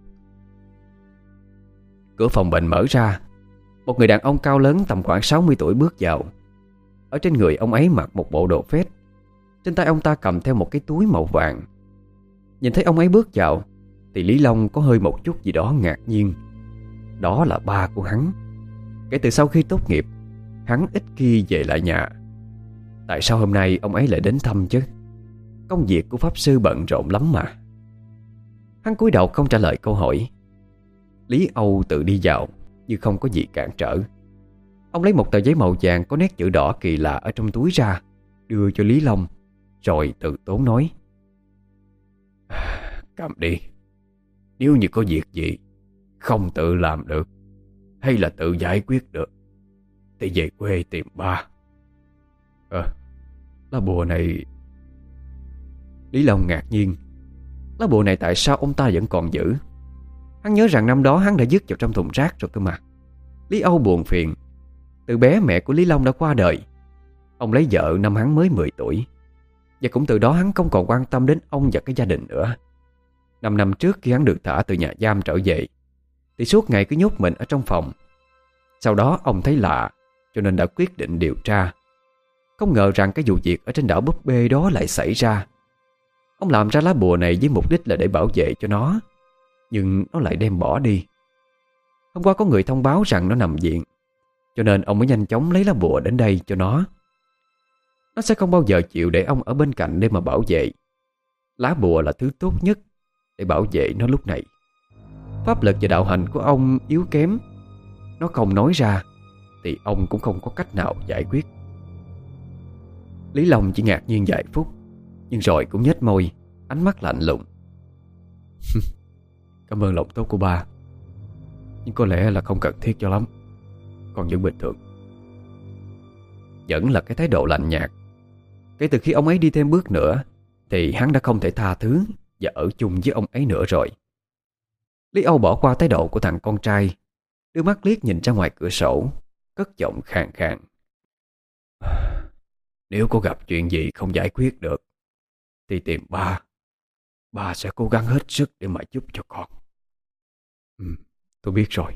Cửa phòng bệnh mở ra. Một người đàn ông cao lớn tầm khoảng sáu mươi tuổi bước vào. Ở trên người ông ấy mặc một bộ đồ phết. Trên tay ông ta cầm theo một cái túi màu vàng. Nhìn thấy ông ấy bước vào thì Lý Long có hơi một chút gì đó ngạc nhiên. Đó là ba của hắn. Kể từ sau khi tốt nghiệp, hắn ít khi về lại nhà. Tại sao hôm nay ông ấy lại đến thăm chứ? Công việc của pháp sư bận rộn lắm mà. Hắn cúi đầu không trả lời câu hỏi. Lý Âu tự đi vào như không có gì cản trở. Ông lấy một tờ giấy màu vàng có nét chữ đỏ kỳ lạ ở trong túi ra, đưa cho Lý Long, rồi từ tốn nói: Cầm đi. Nếu như có việc gì không tự làm được hay là tự giải quyết được thì về quê tìm ba. Ờ, lá bùa này... Lý Long ngạc nhiên. Lá bùa này tại sao ông ta vẫn còn giữ? Hắn nhớ rằng năm đó hắn đã dứt vào trong thùng rác rồi cơ mà. Lý Âu buồn phiền. Từ bé mẹ của Lý Long đã qua đời. Ông lấy vợ năm hắn mới mười tuổi. Và cũng từ đó hắn không còn quan tâm đến ông và cái gia đình nữa. Năm năm trước khi hắn được thả từ nhà giam trở về thì suốt ngày cứ nhốt mình ở trong phòng. Sau đó ông thấy lạ cho nên đã quyết định điều tra. Không ngờ rằng cái vụ việc ở trên đảo búp bê đó lại xảy ra. Ông làm ra lá bùa này với mục đích là để bảo vệ cho nó, nhưng nó lại đem bỏ đi. Hôm qua có người thông báo rằng nó nằm viện, cho nên ông mới nhanh chóng lấy lá bùa đến đây cho nó. Nó sẽ không bao giờ chịu để ông ở bên cạnh để mà bảo vệ. Lá bùa là thứ tốt nhất để bảo vệ nó lúc này. Pháp lực và đạo hành của ông yếu kém. Nó không nói ra thì ông cũng không có cách nào giải quyết. Lý Long chỉ ngạc nhiên vài phút, nhưng rồi cũng nhếch môi, ánh mắt lạnh lùng. Cảm ơn lòng tốt của ba, nhưng có lẽ là không cần thiết cho lắm. Còn vẫn bình thường. Vẫn là cái thái độ lạnh nhạt. Kể từ khi ông ấy đi thêm bước nữa thì hắn đã không thể tha thứ và ở chung với ông ấy nữa rồi. Lý Âu bỏ qua thái độ của thằng con trai, đưa mắt liếc nhìn ra ngoài cửa sổ, cất giọng khàn khàn. Nếu có gặp chuyện gì không giải quyết được thì tìm ba. Ba sẽ cố gắng hết sức để mà giúp cho con. Ừ, tôi biết rồi.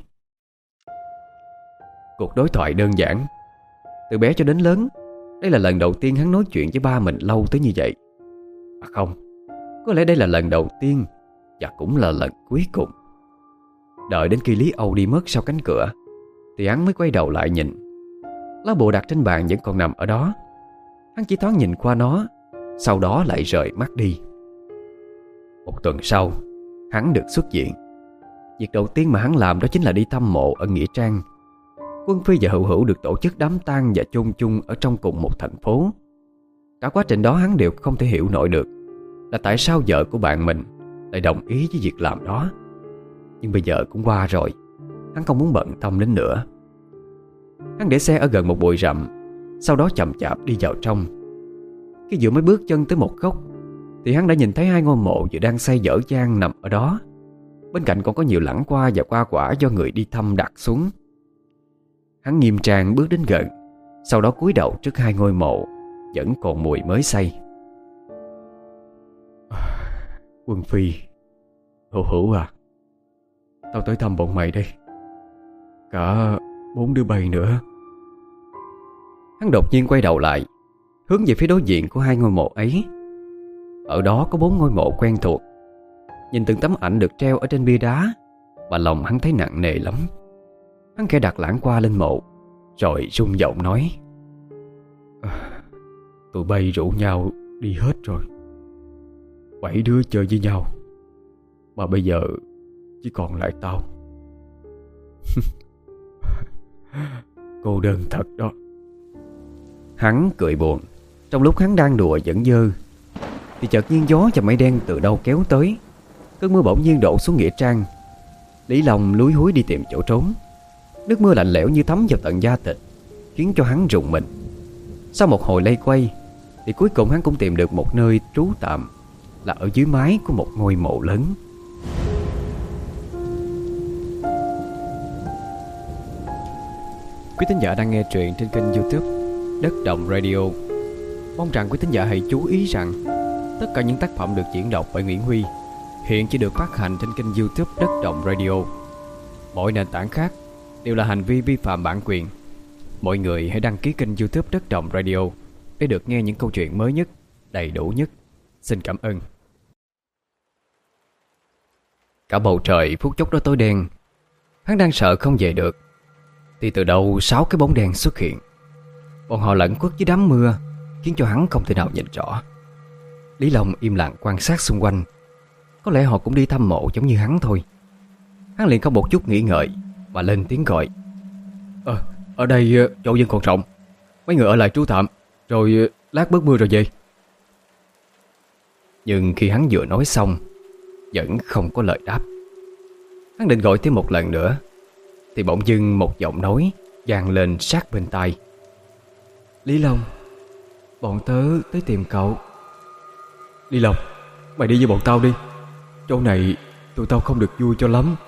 Cuộc đối thoại đơn giản. Từ bé cho đến lớn, đây là lần đầu tiên hắn nói chuyện với ba mình lâu tới như vậy. À không, có lẽ đây là lần đầu tiên và cũng là lần cuối cùng. Đợi đến khi Lý Âu đi mất sau cánh cửa thì hắn mới quay đầu lại nhìn. Lá bùa đặt trên bàn vẫn còn nằm ở đó. Hắn chỉ thoáng nhìn qua nó, sau đó lại rời mắt đi. Một tuần sau, hắn được xuất viện. Việc đầu tiên mà hắn làm đó chính là đi thăm mộ ở Nghĩa Trang. Quân Phi và Hữu Hữu được tổ chức đám tang và chôn chung ở trong cùng một thành phố. Cả quá trình đó hắn đều không thể hiểu nổi được là tại sao vợ của bạn mình lại đồng ý với việc làm đó. Nhưng bây giờ cũng qua rồi, hắn không muốn bận tâm đến nữa. Hắn để xe ở gần một bụi rậm, sau đó chậm chạp đi vào trong. Khi vừa mới bước chân tới một góc thì hắn đã nhìn thấy hai ngôi mộ vừa đang xây dở dang nằm ở đó. Bên cạnh còn có nhiều lẵng qua và qua quả do người đi thăm đặt xuống. Hắn nghiêm trang bước đến gần, sau đó cúi đầu trước hai ngôi mộ vẫn còn mùi mới xây. Quân Phi, Hữu Hữu à, tao tới thăm bọn mày đây. Cả bốn đứa bay nữa. Hắn đột nhiên quay đầu lại, hướng về phía đối diện của hai ngôi mộ ấy. Ở đó có bốn ngôi mộ quen thuộc. Nhìn từng tấm ảnh được treo ở trên bia đá mà lòng hắn thấy nặng nề lắm. Hắn khẽ đặt lẵng qua lên mộ, rồi rung giọng nói: à, tụi bay rủ nhau đi hết rồi. Bảy đứa chơi với nhau, mà bây giờ chỉ còn lại tao. Cô đơn thật đó. Hắn cười buồn. Trong lúc hắn đang đùa giỡn dơ thì chợt nhiên gió và mây đen từ đâu kéo tới. Cơn mưa bỗng nhiên đổ xuống nghĩa trang. Lý Long lúi húi đi tìm chỗ trốn. Nước mưa lạnh lẽo như thấm vào tận da thịt, khiến cho hắn rùng mình. Sau một hồi lây quay thì cuối cùng hắn cũng tìm được một nơi trú tạm, là ở dưới mái của một ngôi mộ lớn. Quý thính giả đang nghe truyện trên kênh YouTube Đất Động Radio. Mong rằng quý thính giả hãy chú ý rằng tất cả những tác phẩm được diễn đọc bởi Nguyễn Huy hiện chỉ được phát hành trên kênh YouTube Đất Động Radio. Mọi nền tảng khác đều là hành vi vi phạm bản quyền. Mọi người hãy đăng ký kênh YouTube Đất Động Radio để được nghe những câu chuyện mới nhất, đầy đủ nhất. Xin cảm ơn. Cả bầu trời phút chốc đó tối đen. Hắn đang sợ không về được thì từ đâu sáu cái bóng đen xuất hiện. Bọn họ lẫn quất với đám mưa, khiến cho hắn không thể nào nhìn rõ. Lý Long im lặng quan sát xung quanh. Có lẽ họ cũng đi thăm mộ giống như hắn thôi. Hắn liền không một chút nghĩ ngợi mà lên tiếng gọi: Ờ, ở đây chỗ dân còn rộng, mấy người ở lại trú tạm, rồi lát bớt mưa rồi về. Nhưng khi hắn vừa nói xong, vẫn không có lời đáp. Hắn định gọi thêm một lần nữa thì bỗng dưng một giọng nói vang lên sát bên tai: Lý Long, bọn tớ tới tìm cậu. Lý Long, mày đi với bọn tao đi. Chỗ này tụi tao không được vui cho lắm.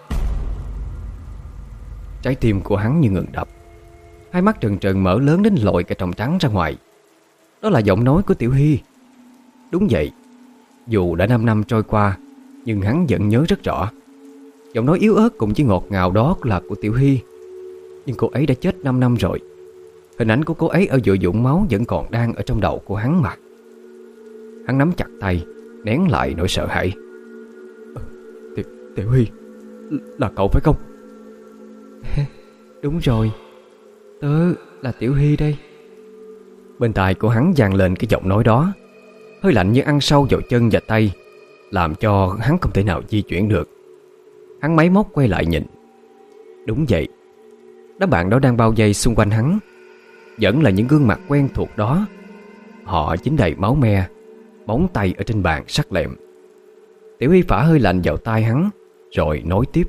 Trái tim của hắn như ngừng đập. Hai mắt trừng trừng mở lớn đến lồi cả tròng trắng ra ngoài. Đó là giọng nói của Tiểu Hy. Đúng vậy, dù đã năm năm trôi qua, nhưng hắn vẫn nhớ rất rõ. Giọng nói yếu ớt cùng với ngọt ngào đó là của Tiểu Hy. Nhưng cô ấy đã chết năm năm rồi. Hình ảnh của cô ấy ở giữa vũng máu vẫn còn đang ở trong đầu của hắn mà. Hắn nắm chặt tay, nén lại nỗi sợ hãi. Tiểu, Tiểu Hy, là cậu phải không? Đúng rồi, tớ là Tiểu Hy đây. Bên tai của hắn vang lên cái giọng nói đó, hơi lạnh như ăn sâu vào chân và tay, làm cho hắn không thể nào di chuyển được. Hắn máy móc quay lại nhìn. Đúng vậy, đám bạn đó đang bao vây xung quanh hắn, vẫn là những gương mặt quen thuộc đó. Họ dính đầy máu me, bóng tay ở trên bàn sắc lẹm. Tiểu Hy phả hơi lạnh vào tai hắn, rồi nói tiếp: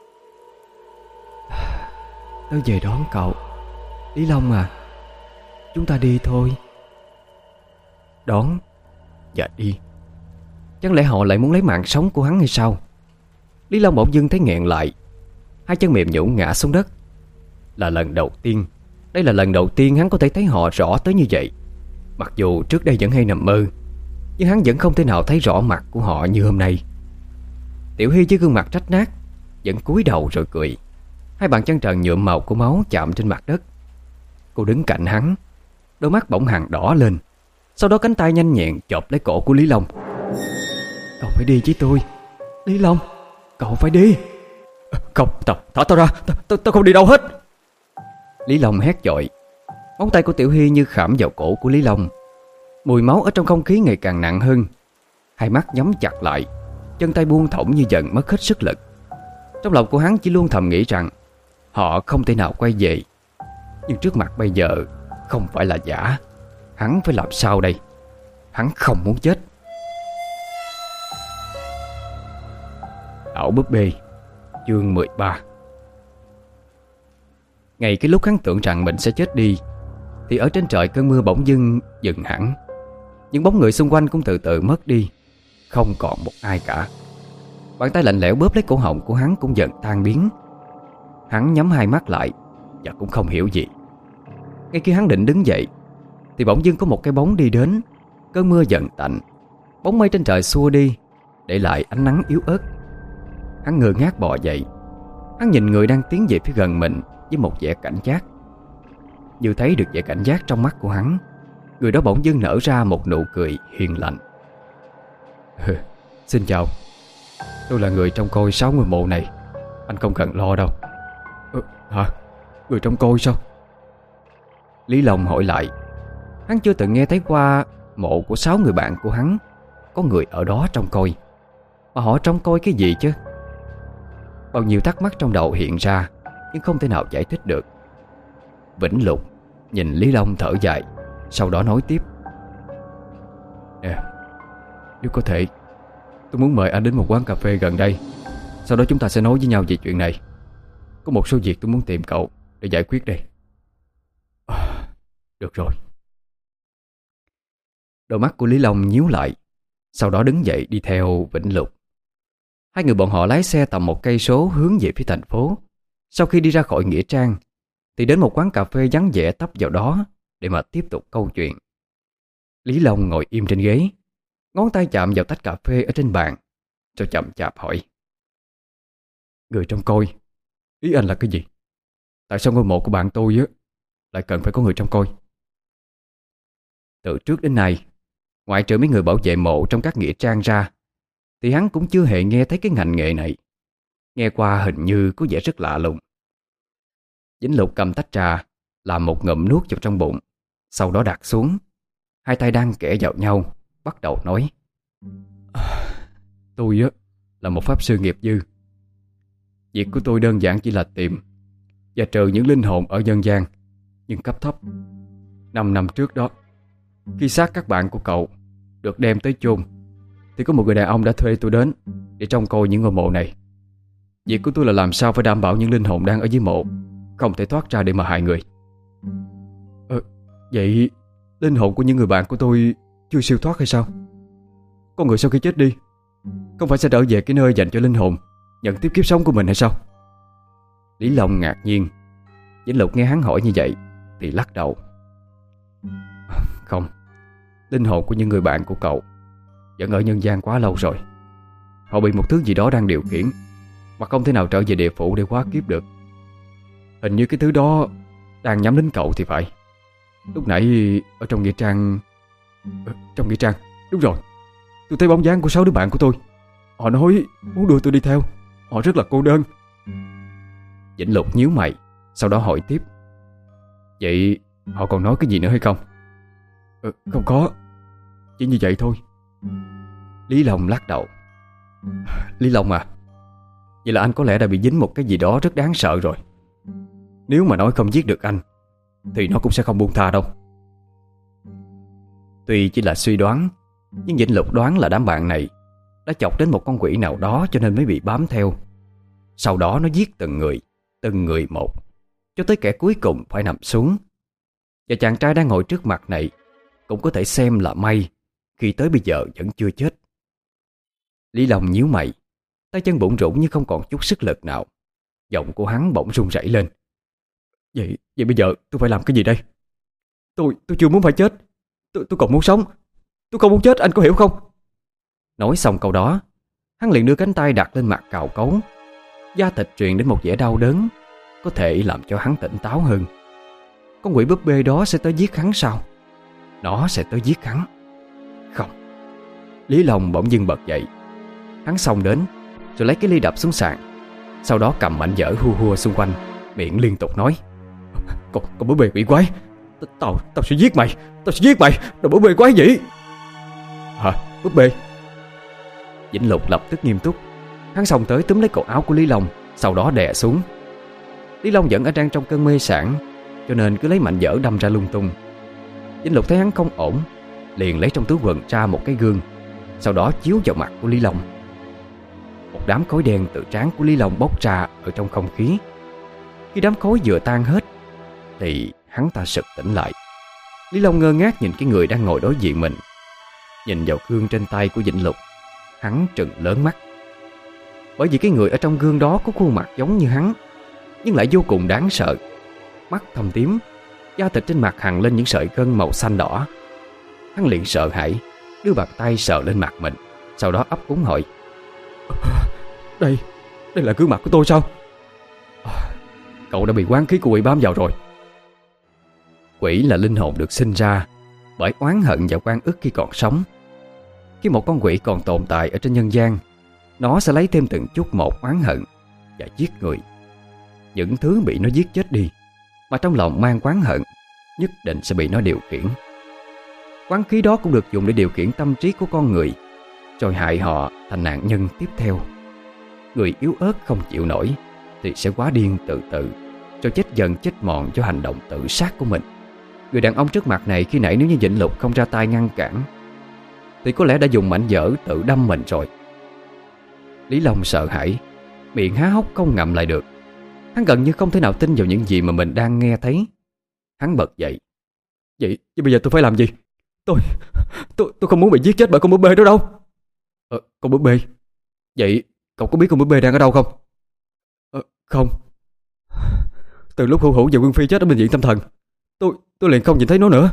Tớ về đón cậu, Lý Long à. Chúng ta đi thôi. Đón và đi? Chẳng lẽ họ lại muốn lấy mạng sống của hắn hay sao? Lý Long bỗng dưng thấy nghẹn lại, hai chân mềm nhũn ngã xuống đất. Là lần đầu tiên, đây là lần đầu tiên hắn có thể thấy họ rõ tới như vậy. Mặc dù trước đây vẫn hay nằm mơ, nhưng hắn vẫn không thể nào thấy rõ mặt của họ như hôm nay. Tiểu Hy với gương mặt rách nát vẫn cúi đầu rồi cười. Hai bàn chân trần nhuộm màu của máu chạm trên mặt đất. Cô đứng cạnh hắn, đôi mắt bỗng hằn đỏ lên. Sau đó cánh tay nhanh nhẹn chộp lấy cổ của Lý Long. Cậu phải đi với tôi, Lý Long, cậu phải đi. Không, tao, thả tao ra, tao, tao không đi đâu hết. Lý Long hét dội. Móng tay của Tiểu Hy như khảm vào cổ của Lý Long. Mùi máu ở trong không khí ngày càng nặng hơn. Hai mắt nhắm chặt lại, chân tay buông thõng như dần mất hết sức lực. Trong lòng của hắn chỉ luôn thầm nghĩ rằng họ không thể nào quay về. Nhưng trước mặt bây giờ không phải là giả. Hắn phải làm sao đây? Hắn không muốn chết. Đảo búp bê, chương mười ba. Ngay cái lúc hắn tưởng rằng mình sẽ chết đi, thì ở trên trời cơn mưa bỗng dưng dừng hẳn. Những bóng người xung quanh cũng từ từ mất đi, không còn một ai cả. Bàn tay lạnh lẽo bóp lấy cổ họng của hắn cũng dần tan biến. Hắn nhắm hai mắt lại và cũng không hiểu gì. Ngay khi hắn định đứng dậy thì bỗng dưng có một cái bóng đi đến. Cơn mưa dần tạnh, bóng mây trên trời xua đi, để lại ánh nắng yếu ớt. Hắn ngơ ngác bò dậy. Hắn nhìn người đang tiến về phía gần mình với một vẻ cảnh giác. Như thấy được vẻ cảnh giác trong mắt của hắn, người đó bỗng dưng nở ra một nụ cười hiền lành. Xin chào, tôi là người trông coi sáu ngôi mộ này. Anh không cần lo đâu. Ừ, hả? Người trông coi sao? Lý Long hỏi lại. Hắn chưa từng nghe thấy qua mộ của sáu người bạn của hắn có người ở đó trông coi. Mà họ trông coi cái gì chứ? Bao nhiêu thắc mắc trong đầu hiện ra, nhưng không thể nào giải thích được. Vĩnh Lục nhìn Lý Long thở dài, sau đó nói tiếp. Nè, nếu có thể, tôi muốn mời anh đến một quán cà phê gần đây. Sau đó chúng ta sẽ nói với nhau về chuyện này. Có một số việc tôi muốn tìm cậu để giải quyết đây. À, được rồi. Đôi mắt của Lý Long nhíu lại, sau đó đứng dậy đi theo Vĩnh Lục. Hai người bọn họ lái xe tầm một cây số hướng về phía thành phố. Sau khi đi ra khỏi nghĩa trang thì đến một quán cà phê vắng vẻ tấp vào đó để mà tiếp tục câu chuyện. Lý Long ngồi im trên ghế, ngón tay chạm vào tách cà phê ở trên bàn, rồi chậm chạp hỏi: Người trông coi, ý anh là cái gì? Tại sao ngôi mộ của bạn tôi á lại cần phải có người trông coi? Từ trước đến nay, ngoại trừ mấy người bảo vệ mộ trong các nghĩa trang ra, thì hắn cũng chưa hề nghe thấy cái ngành nghề này. Nghe qua hình như có vẻ rất lạ lùng. Vĩnh Lục cầm tách trà, làm một ngụm nuốt vào trong bụng, sau đó đặt xuống, hai tay đang kẽ vào nhau, bắt đầu nói: Tôi á là một pháp sư nghiệp dư. Việc của tôi đơn giản chỉ là tìm và trừ những linh hồn ở nhân gian nhưng cấp thấp. Năm năm trước đó, khi xác các bạn của cậu được đem tới chôn, thì có một người đàn ông đã thuê tôi đến để trông coi những ngôi mộ này. Việc của tôi là làm sao phải đảm bảo những linh hồn đang ở dưới mộ không thể thoát ra để mà hại người. Ờ, vậy linh hồn của những người bạn của tôi chưa siêu thoát hay sao? Con người sau khi chết đi không phải sẽ trở về cái nơi dành cho linh hồn nhận tiếp kiếp sống của mình hay sao? Lý Long ngạc nhiên. Vĩnh Lục nghe hắn hỏi như vậy thì lắc đầu: Không, linh hồn của những người bạn của cậu vẫn ở nhân gian quá lâu rồi. Họ bị một thứ gì đó đang điều khiển mà không thể nào trở về địa phủ để hóa kiếp được. Hình như cái thứ đó đang nhắm đến cậu thì phải. Lúc nãy ở trong nghĩa trang ờ, Trong nghĩa trang, đúng rồi, tôi thấy bóng dáng của sáu đứa bạn của tôi. Họ nói muốn đưa tôi đi theo. Họ rất là cô đơn. Vĩnh Lục nhíu mày, sau đó hỏi tiếp: Vậy họ còn nói cái gì nữa hay không? Ờ, không có, chỉ như vậy thôi. Lý Long lắc đầu: Lý Long à, vậy là anh có lẽ đã bị dính một cái gì đó rất đáng sợ rồi. Nếu mà nói không giết được anh thì nó cũng sẽ không buông tha đâu. Tuy chỉ là suy đoán, nhưng Vĩnh Lục đoán là đám bạn này đã chọc đến một con quỷ nào đó cho nên mới bị bám theo. Sau đó nó giết từng người, từng người một, cho tới kẻ cuối cùng phải nằm xuống. Và chàng trai đang ngồi trước mặt này cũng có thể xem là may khi tới bây giờ vẫn chưa chết. Lý Long nhíu mày, tay chân bủn rủn như không còn chút sức lực nào. Giọng của hắn bỗng run rẩy lên: Vậy, vậy bây giờ tôi phải làm cái gì đây? Tôi, tôi chưa muốn phải chết. Tôi, tôi còn muốn sống. Tôi không muốn chết, anh có hiểu không? Nói xong câu đó, hắn liền đưa cánh tay đặt lên mặt cào cấu. Da thịt truyền đến một vẻ đau đớn, có thể làm cho hắn tỉnh táo hơn. Con quỷ búp bê đó sẽ tới giết hắn sao? Nó sẽ tới giết hắn. Không. Lý Long bỗng dưng bật dậy. Hắn xông đến, rồi lấy cái ly đập xuống sàn. Sau đó cầm mảnh vỡ hua hua xung quanh, miệng liên tục nói: Con, con búp bê quỷ quái, Tao, tao sẽ giết mày. Tao sẽ giết mày, đồ búp bê quái gì? Hả? Búp bê? Vĩnh Lục lập tức nghiêm túc. Hắn xông tới túm lấy cổ áo của Lý Long, sau đó đè xuống. Lý Long vẫn ở đang trong cơn mê sảng, cho nên cứ lấy mảnh vỡ đâm ra lung tung. Vĩnh Lục thấy hắn không ổn, liền lấy trong túi quần ra một cái gương, sau đó chiếu vào mặt của Lý Long. Một đám khói đen từ trán của Lý Long bốc ra ở trong không khí. Khi đám khói vừa tan hết thì hắn ta sực tỉnh lại. Lý Long ngơ ngác nhìn cái người đang ngồi đối diện mình. Nhìn vào gương trên tay của Vĩnh Lục, hắn trừng lớn mắt. Bởi vì cái người ở trong gương đó có khuôn mặt giống như hắn, nhưng lại vô cùng đáng sợ. Mắt thâm tím, da thịt trên mặt hằn lên những sợi gân màu xanh đỏ. Hắn liền sợ hãi, đưa bàn tay sờ lên mặt mình, sau đó ấp úng hỏi: Đây, đây là gương mặt của tôi sao? Cậu đã bị oán khí của quỷ bám vào rồi. Quỷ là linh hồn được sinh ra bởi oán hận và oan ức khi còn sống. Khi một con quỷ còn tồn tại ở trên nhân gian, nó sẽ lấy thêm từng chút một oán hận và giết người. Những thứ bị nó giết chết đi mà trong lòng mang oán hận nhất định sẽ bị nó điều khiển. Oán khí đó cũng được dùng để điều khiển tâm trí của con người, rồi hại họ thành nạn nhân tiếp theo. Người yếu ớt không chịu nổi thì sẽ quá điên tự tử, rồi chết dần chết mòn cho hành động tự sát của mình. Người đàn ông trước mặt này khi nãy nếu như Vĩnh Lục không ra tay ngăn cản thì có lẽ đã dùng mảnh vỡ tự đâm mình rồi. Lý Long sợ hãi, miệng há hốc không ngậm lại được. Hắn gần như không thể nào tin vào những gì mà mình đang nghe thấy. Hắn bật dậy. Vậy, vậy bây giờ tôi phải làm gì? Tôi Tôi tôi không muốn bị giết chết bởi con búp bê đó đâu. Ờ, con búp bê? Vậy cậu có biết con búp bê đang ở đâu không? Ờ, không. Từ lúc Hữu Hữu và Quân Phi chết ở bệnh viện tâm thần, Tôi tôi liền không nhìn thấy nó nữa.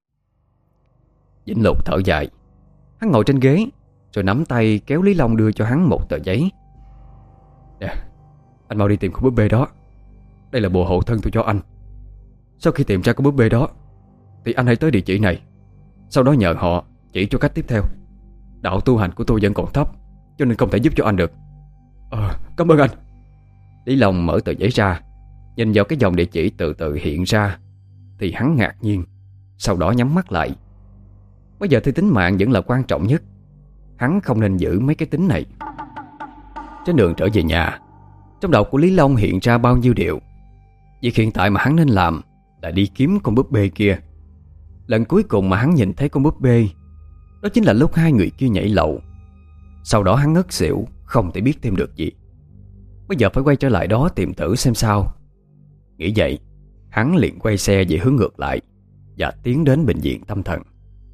Vĩnh Lục thở dài. Hắn ngồi trên ghế, rồi nắm tay kéo Lý Long đưa cho hắn một tờ giấy. Nè, anh mau đi tìm con búp bê đó. Đây là bùa hộ thân tôi cho anh. Sau khi tìm ra con búp bê đó thì anh hãy tới địa chỉ này, sau đó nhờ họ chỉ cho cách tiếp theo. Đạo tu hành của tôi vẫn còn thấp, cho nên không thể giúp cho anh được. Ờ, cảm ơn anh. Lý Long mở tờ giấy ra, nhìn vào cái dòng địa chỉ từ từ hiện ra thì hắn ngạc nhiên, sau đó nhắm mắt lại. Bây giờ thì tính mạng vẫn là quan trọng nhất. Hắn không nên giữ mấy cái tính này. Trên đường trở về nhà, trong đầu của Lý Long hiện ra bao nhiêu điều. Việc hiện tại mà hắn nên làm là đi kiếm con búp bê kia. Lần cuối cùng mà hắn nhìn thấy con búp bê, đó chính là lúc hai người kia nhảy lầu. Sau đó hắn ngất xỉu, không thể biết thêm được gì. Bây giờ phải quay trở lại đó tìm thử xem sao. Nghĩ vậy, hắn liền quay xe về hướng ngược lại và tiến đến bệnh viện tâm thần.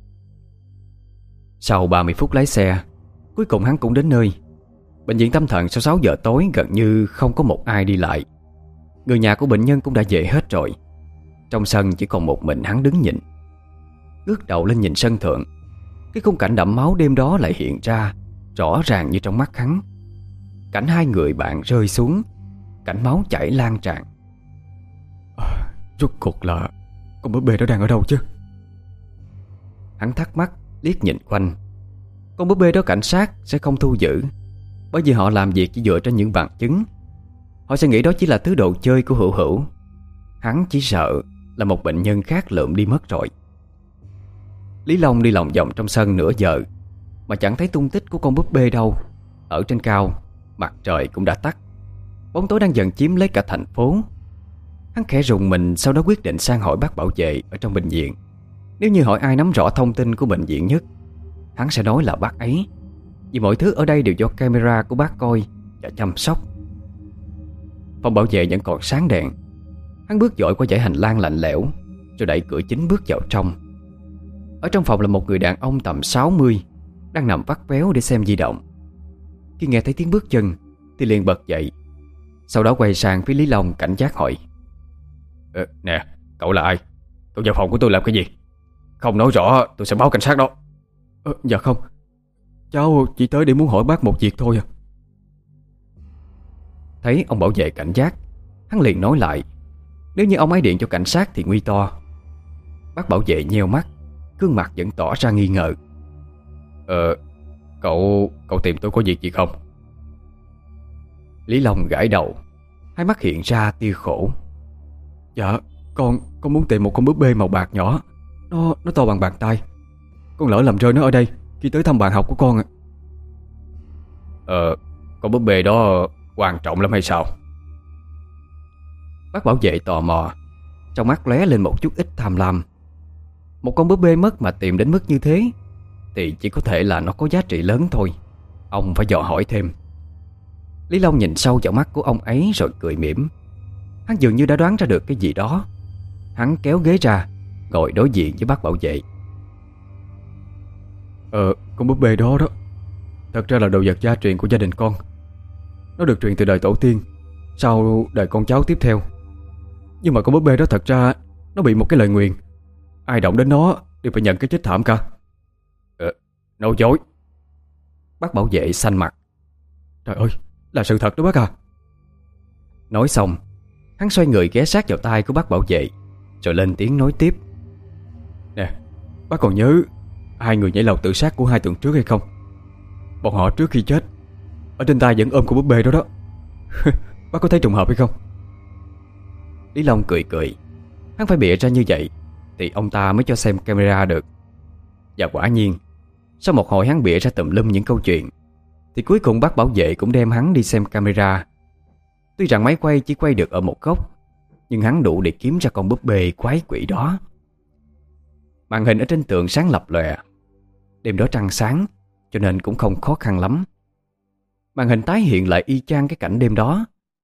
Sau ba mươi phút lái xe, cuối cùng hắn cũng đến nơi. Bệnh viện tâm thần sau sáu giờ tối gần như không có một ai đi lại. Người nhà của bệnh nhân cũng đã về hết rồi. Trong sân chỉ còn một mình hắn đứng nhìn. Ngước đầu lên nhìn sân thượng, cái khung cảnh đẫm máu đêm đó lại hiện ra rõ ràng như trong mắt hắn. Cảnh hai người bạn rơi xuống, cảnh máu chảy lan tràn. à, Rốt cuộc là con búp bê đó đang ở đâu chứ? Hắn thắc mắc liếc nhìn quanh. Con búp bê đó cảnh sát sẽ không thu giữ, bởi vì họ làm việc chỉ dựa trên những bằng chứng. Họ sẽ nghĩ đó chỉ là thứ đồ chơi của Hữu Hữu. Hắn chỉ sợ là một bệnh nhân khác lượm đi mất rồi. Lý Long đi lòng vòng trong sân nửa giờ mà chẳng thấy tung tích của con búp bê đâu. Ở trên cao, mặt trời cũng đã tắt, bóng tối đang dần chiếm lấy cả thành phố. Hắn khẽ rùng mình, sau đó quyết định sang hỏi bác bảo vệ ở trong bệnh viện. Nếu như hỏi ai nắm rõ thông tin của bệnh viện nhất, hắn sẽ nói là bác ấy, vì mọi thứ ở đây đều do camera của bác coi và chăm sóc. Phòng bảo vệ vẫn còn sáng đèn. Hắn bước dội qua dãy hành lang lạnh lẽo, rồi đẩy cửa chính bước vào trong. Ở trong phòng là một người đàn ông tầm sáu mươi, đang nằm vắt véo để xem di động. Khi nghe thấy tiếng bước chân thì liền bật dậy, sau đó quay sang phía Lý Long cảnh giác hỏi: ờ, Nè, cậu là ai? Cậu vào phòng của tôi làm cái gì? Không nói rõ tôi sẽ báo cảnh sát đó. ờ, Dạ không, cháu chỉ tới để muốn hỏi bác một việc thôi à. Thấy ông bảo vệ cảnh giác, hắn liền nói lại: Nếu như ông ấy điện cho cảnh sát thì nguy to. Bác bảo vệ nheo mắt, gương mặt vẫn tỏ ra nghi ngờ. Ờ, cậu, cậu tìm tôi có việc gì không? Lý Long gãi đầu, hai mắt hiện ra tia khổ. Dạ, con, con muốn tìm một con búp bê màu bạc nhỏ. Nó, nó to bằng bàn tay. Con lỡ làm rơi nó ở đây khi tới thăm bạn học của con ạ. Ờ, con búp bê đó quan trọng lắm hay sao? Bác bảo vệ tò mò, trong mắt lóe lên một chút ít tham lam. Một con búp bê mất mà tìm đến mức như thế thì chỉ có thể là nó có giá trị lớn thôi. Ông phải dò hỏi thêm. Lý Long nhìn sâu vào mắt của ông ấy rồi cười mỉm. Hắn dường như đã đoán ra được cái gì đó. Hắn kéo ghế ra, ngồi đối diện với bác bảo vệ. Ờ, con búp bê đó đó thật ra là đồ vật gia truyền của gia đình con. Nó được truyền từ đời tổ tiên, sau đời con cháu tiếp theo. Nhưng mà con búp bê đó thật ra nó bị một cái lời nguyền. Ai động đến nó đều phải nhận cái chết thảm cả. Ờ, nói dối. Bác bảo vệ xanh mặt. Trời ơi, là sự thật đó bác à. Nói xong, hắn xoay người ghé sát vào tai của bác bảo vệ, rồi lên tiếng nói tiếp. Nè, bác còn nhớ hai người nhảy lầu tự sát của hai tuần trước hay không? Bọn họ trước khi chết ở trên tay vẫn ôm con búp bê đó đó. Bác có thấy trùng hợp hay không? Lý Long cười cười. Hắn phải bịa ra như vậy thì ông ta mới cho xem camera được. Và quả nhiên, sau một hồi hắn bịa ra tùm lum những câu chuyện, thì cuối cùng bác bảo vệ cũng đem hắn đi xem camera. Tuy rằng máy quay chỉ quay được ở một góc, nhưng hắn đủ để kiếm ra con búp bê quái quỷ đó. Màn hình ở trên tường sáng lập lòe. Đêm đó trăng sáng, cho nên cũng không khó khăn lắm. Màn hình tái hiện lại y chang cái cảnh đêm đó.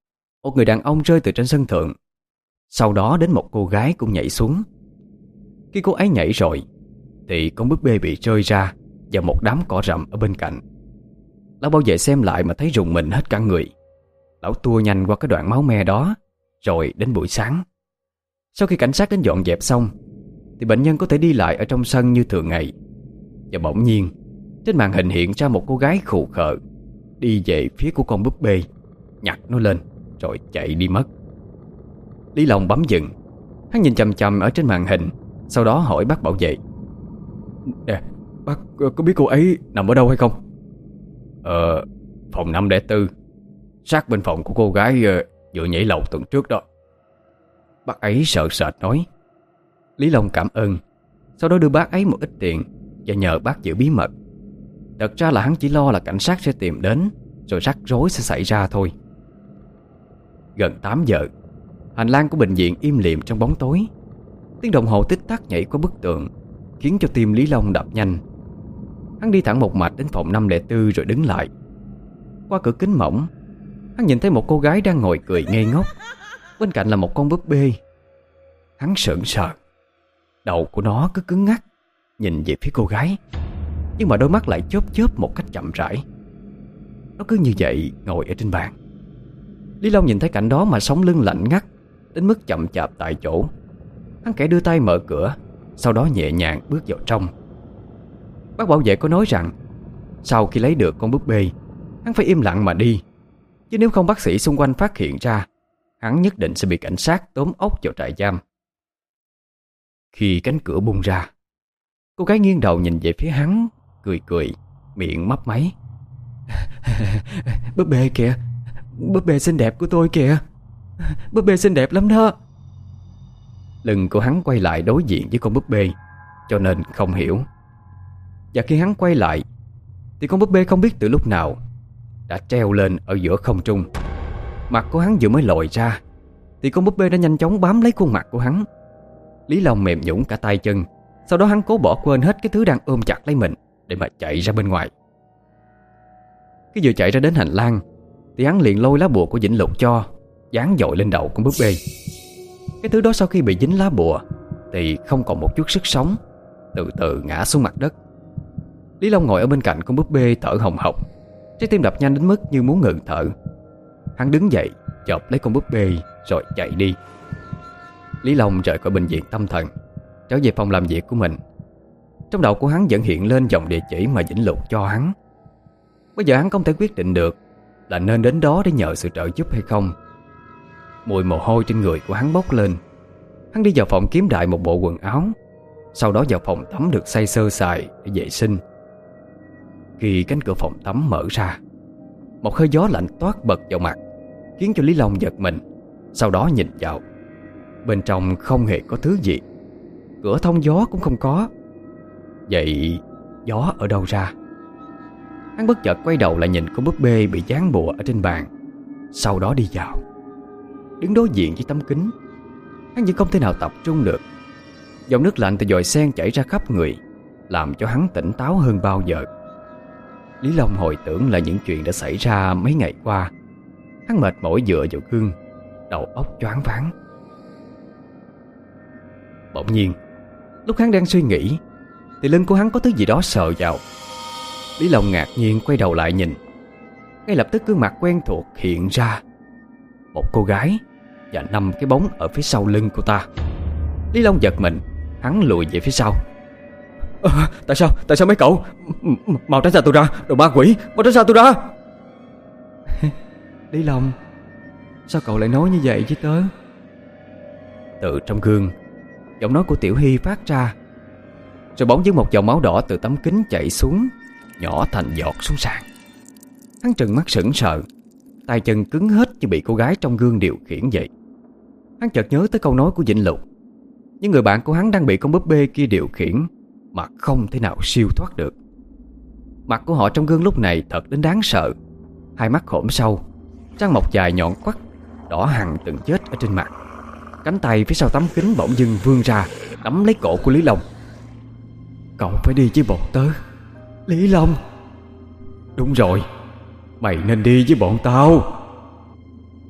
một người đàn ông rơi từ trên sân thượng. Sau đó đến một cô gái cũng nhảy xuống. Khi cô ấy nhảy rồi thì con búp bê bị rơi ra vào một đám cỏ rậm ở bên cạnh. Lão bảo vệ xem lại mà thấy rùng mình hết cả người. Lão tua nhanh qua cái đoạn máu me đó. Rồi đến buổi sáng, sau khi cảnh sát đến dọn dẹp xong, thì bệnh nhân có thể đi lại ở trong sân như thường ngày. Và bỗng nhiên trên màn hình hiện ra một cô gái khù khờ đi về phía của con búp bê, nhặt nó lên rồi chạy đi mất. Lý Long bấm dừng. Hắn nhìn chằm chằm ở trên màn hình, sau đó hỏi bác bảo vệ: Nè, bác có biết cô ấy nằm ở đâu hay không? Ờ, phòng năm không bốn, sát bên phòng của cô gái vừa nhảy lầu tuần trước đó. Bác ấy sợ sệt nói. Lý Long cảm ơn, sau đó đưa bác ấy một ít tiền và nhờ bác giữ bí mật. Thật ra là hắn chỉ lo là cảnh sát sẽ tìm đến, rồi rắc rối sẽ xảy ra thôi. Gần tám giờ, hành lang của bệnh viện im lìm trong bóng tối. Tiếng đồng hồ tích tắc nhảy qua bức tường khiến cho tim Lý Long đập nhanh. Hắn đi thẳng một mạch đến phòng năm không bốn rồi đứng lại. Qua cửa kính mỏng, hắn nhìn thấy một cô gái đang ngồi cười ngây ngốc. Bên cạnh là một con búp bê. Hắn sững sờ. Đầu của nó cứ cứng ngắc nhìn về phía cô gái, nhưng mà đôi mắt lại chớp chớp một cách chậm rãi. Nó cứ như vậy ngồi ở trên bàn. Lý Long nhìn thấy cảnh đó mà sống lưng lạnh ngắt đến mức chậm chạp tại chỗ. Hắn khẽ đưa tay mở cửa, sau đó nhẹ nhàng bước vào trong. Bác bảo vệ có nói rằng sau khi lấy được con búp bê, hắn phải im lặng mà đi, chứ nếu không bác sĩ xung quanh phát hiện ra, hắn nhất định sẽ bị cảnh sát tóm ốc vào trại giam. Khi cánh cửa bung ra, cô gái nghiêng đầu nhìn về phía hắn, cười cười, miệng mấp máy. Búp bê kìa, búp bê xinh đẹp của tôi kìa, búp bê xinh đẹp lắm đó. Lưng của hắn quay lại đối diện với con búp bê, cho nên không hiểu. Và khi hắn quay lại thì con búp bê không biết từ lúc nào đã treo lên ở giữa không trung. Mặt của hắn vừa mới lồi ra thì con búp bê đã nhanh chóng bám lấy khuôn mặt của hắn. Lý Long mềm nhũn cả tay chân. Sau đó hắn cố bỏ quên hết cái thứ đang ôm chặt lấy mình để mà chạy ra bên ngoài. Khi vừa chạy ra đến hành lang thì hắn liền lôi lá bùa của Vĩnh Lục cho, dán dội lên đầu con búp bê. Cái thứ đó sau khi bị dính lá bùa thì không còn một chút sức sống, từ từ ngã xuống mặt đất. Lý Long ngồi ở bên cạnh con búp bê thở hồng hộc, trái tim đập nhanh đến mức như muốn ngừng thở. Hắn đứng dậy chộp lấy con búp bê rồi chạy đi. Lý Long rời khỏi bệnh viện tâm thần, trở về phòng làm việc của mình. Trong đầu của hắn vẫn hiện lên dòng địa chỉ mà Vĩnh Lục cho hắn. Bây giờ hắn không thể quyết định được là nên đến đó để nhờ sự trợ giúp hay không. Mùi mồ hôi trên người của hắn bốc lên. Hắn đi vào phòng kiếm đại một bộ quần áo, sau đó vào phòng tắm được xây sơ sài để vệ sinh. Khi cánh cửa phòng tắm mở ra, một hơi gió lạnh toát bật vào mặt, khiến cho Lý Long giật mình. Sau đó nhìn vào, bên trong không hề có thứ gì, cửa thông gió cũng không có. Vậy gió ở đâu ra? Hắn bất chợt quay đầu lại nhìn con búp bê bị dán bùa ở trên bàn, sau đó đi vào. Đứng đối diện với tấm kính, hắn vẫn không thể nào tập trung được. Dòng nước lạnh từ dòi sen chảy ra khắp người, làm cho hắn tỉnh táo hơn bao giờ. Lý Long hồi tưởng lại những chuyện đã xảy ra mấy ngày qua. Hắn mệt mỏi dựa vào gương, đầu óc choáng váng. Bỗng nhiên, lúc hắn đang suy nghĩ thì lưng của hắn có thứ gì đó sờ vào. Lý Long ngạc nhiên quay đầu lại nhìn. Ngay lập tức gương mặt quen thuộc hiện ra, một cô gái và năm cái bóng ở phía sau lưng cô ta. Lý Long giật mình, hắn lùi về phía sau. À, tại sao, tại sao mấy cậu M Mau tránh xa tôi ra, đồ ma quỷ, mau tránh xa tôi ra. Lý Long, sao cậu lại nói như vậy với tớ? Từ trong gương, giọng nói của Tiểu Hy phát ra, rồi bỗng dưng một dòng máu đỏ từ tấm kính chảy xuống, nhỏ thành giọt xuống sàn. Hắn trừng mắt sững sờ, tay chân cứng hết như bị cô gái trong gương điều khiển vậy. Hắn chợt nhớ tới câu nói của Vĩnh Lục, những người bạn của hắn đang bị con búp bê kia điều khiển mà không thể nào siêu thoát được. Mặt của họ trong gương lúc này thật đến đáng sợ. Hai mắt hõm sâu, răng mọc dài nhọn quắt, đỏ hằn từng vết ở trên mặt. Cánh tay phía sau tấm kính bỗng dưng vươn ra, nắm lấy cổ của Lý Long. Cậu phải đi với bọn tớ, Lý Long. Đúng rồi, mày nên đi với bọn tao.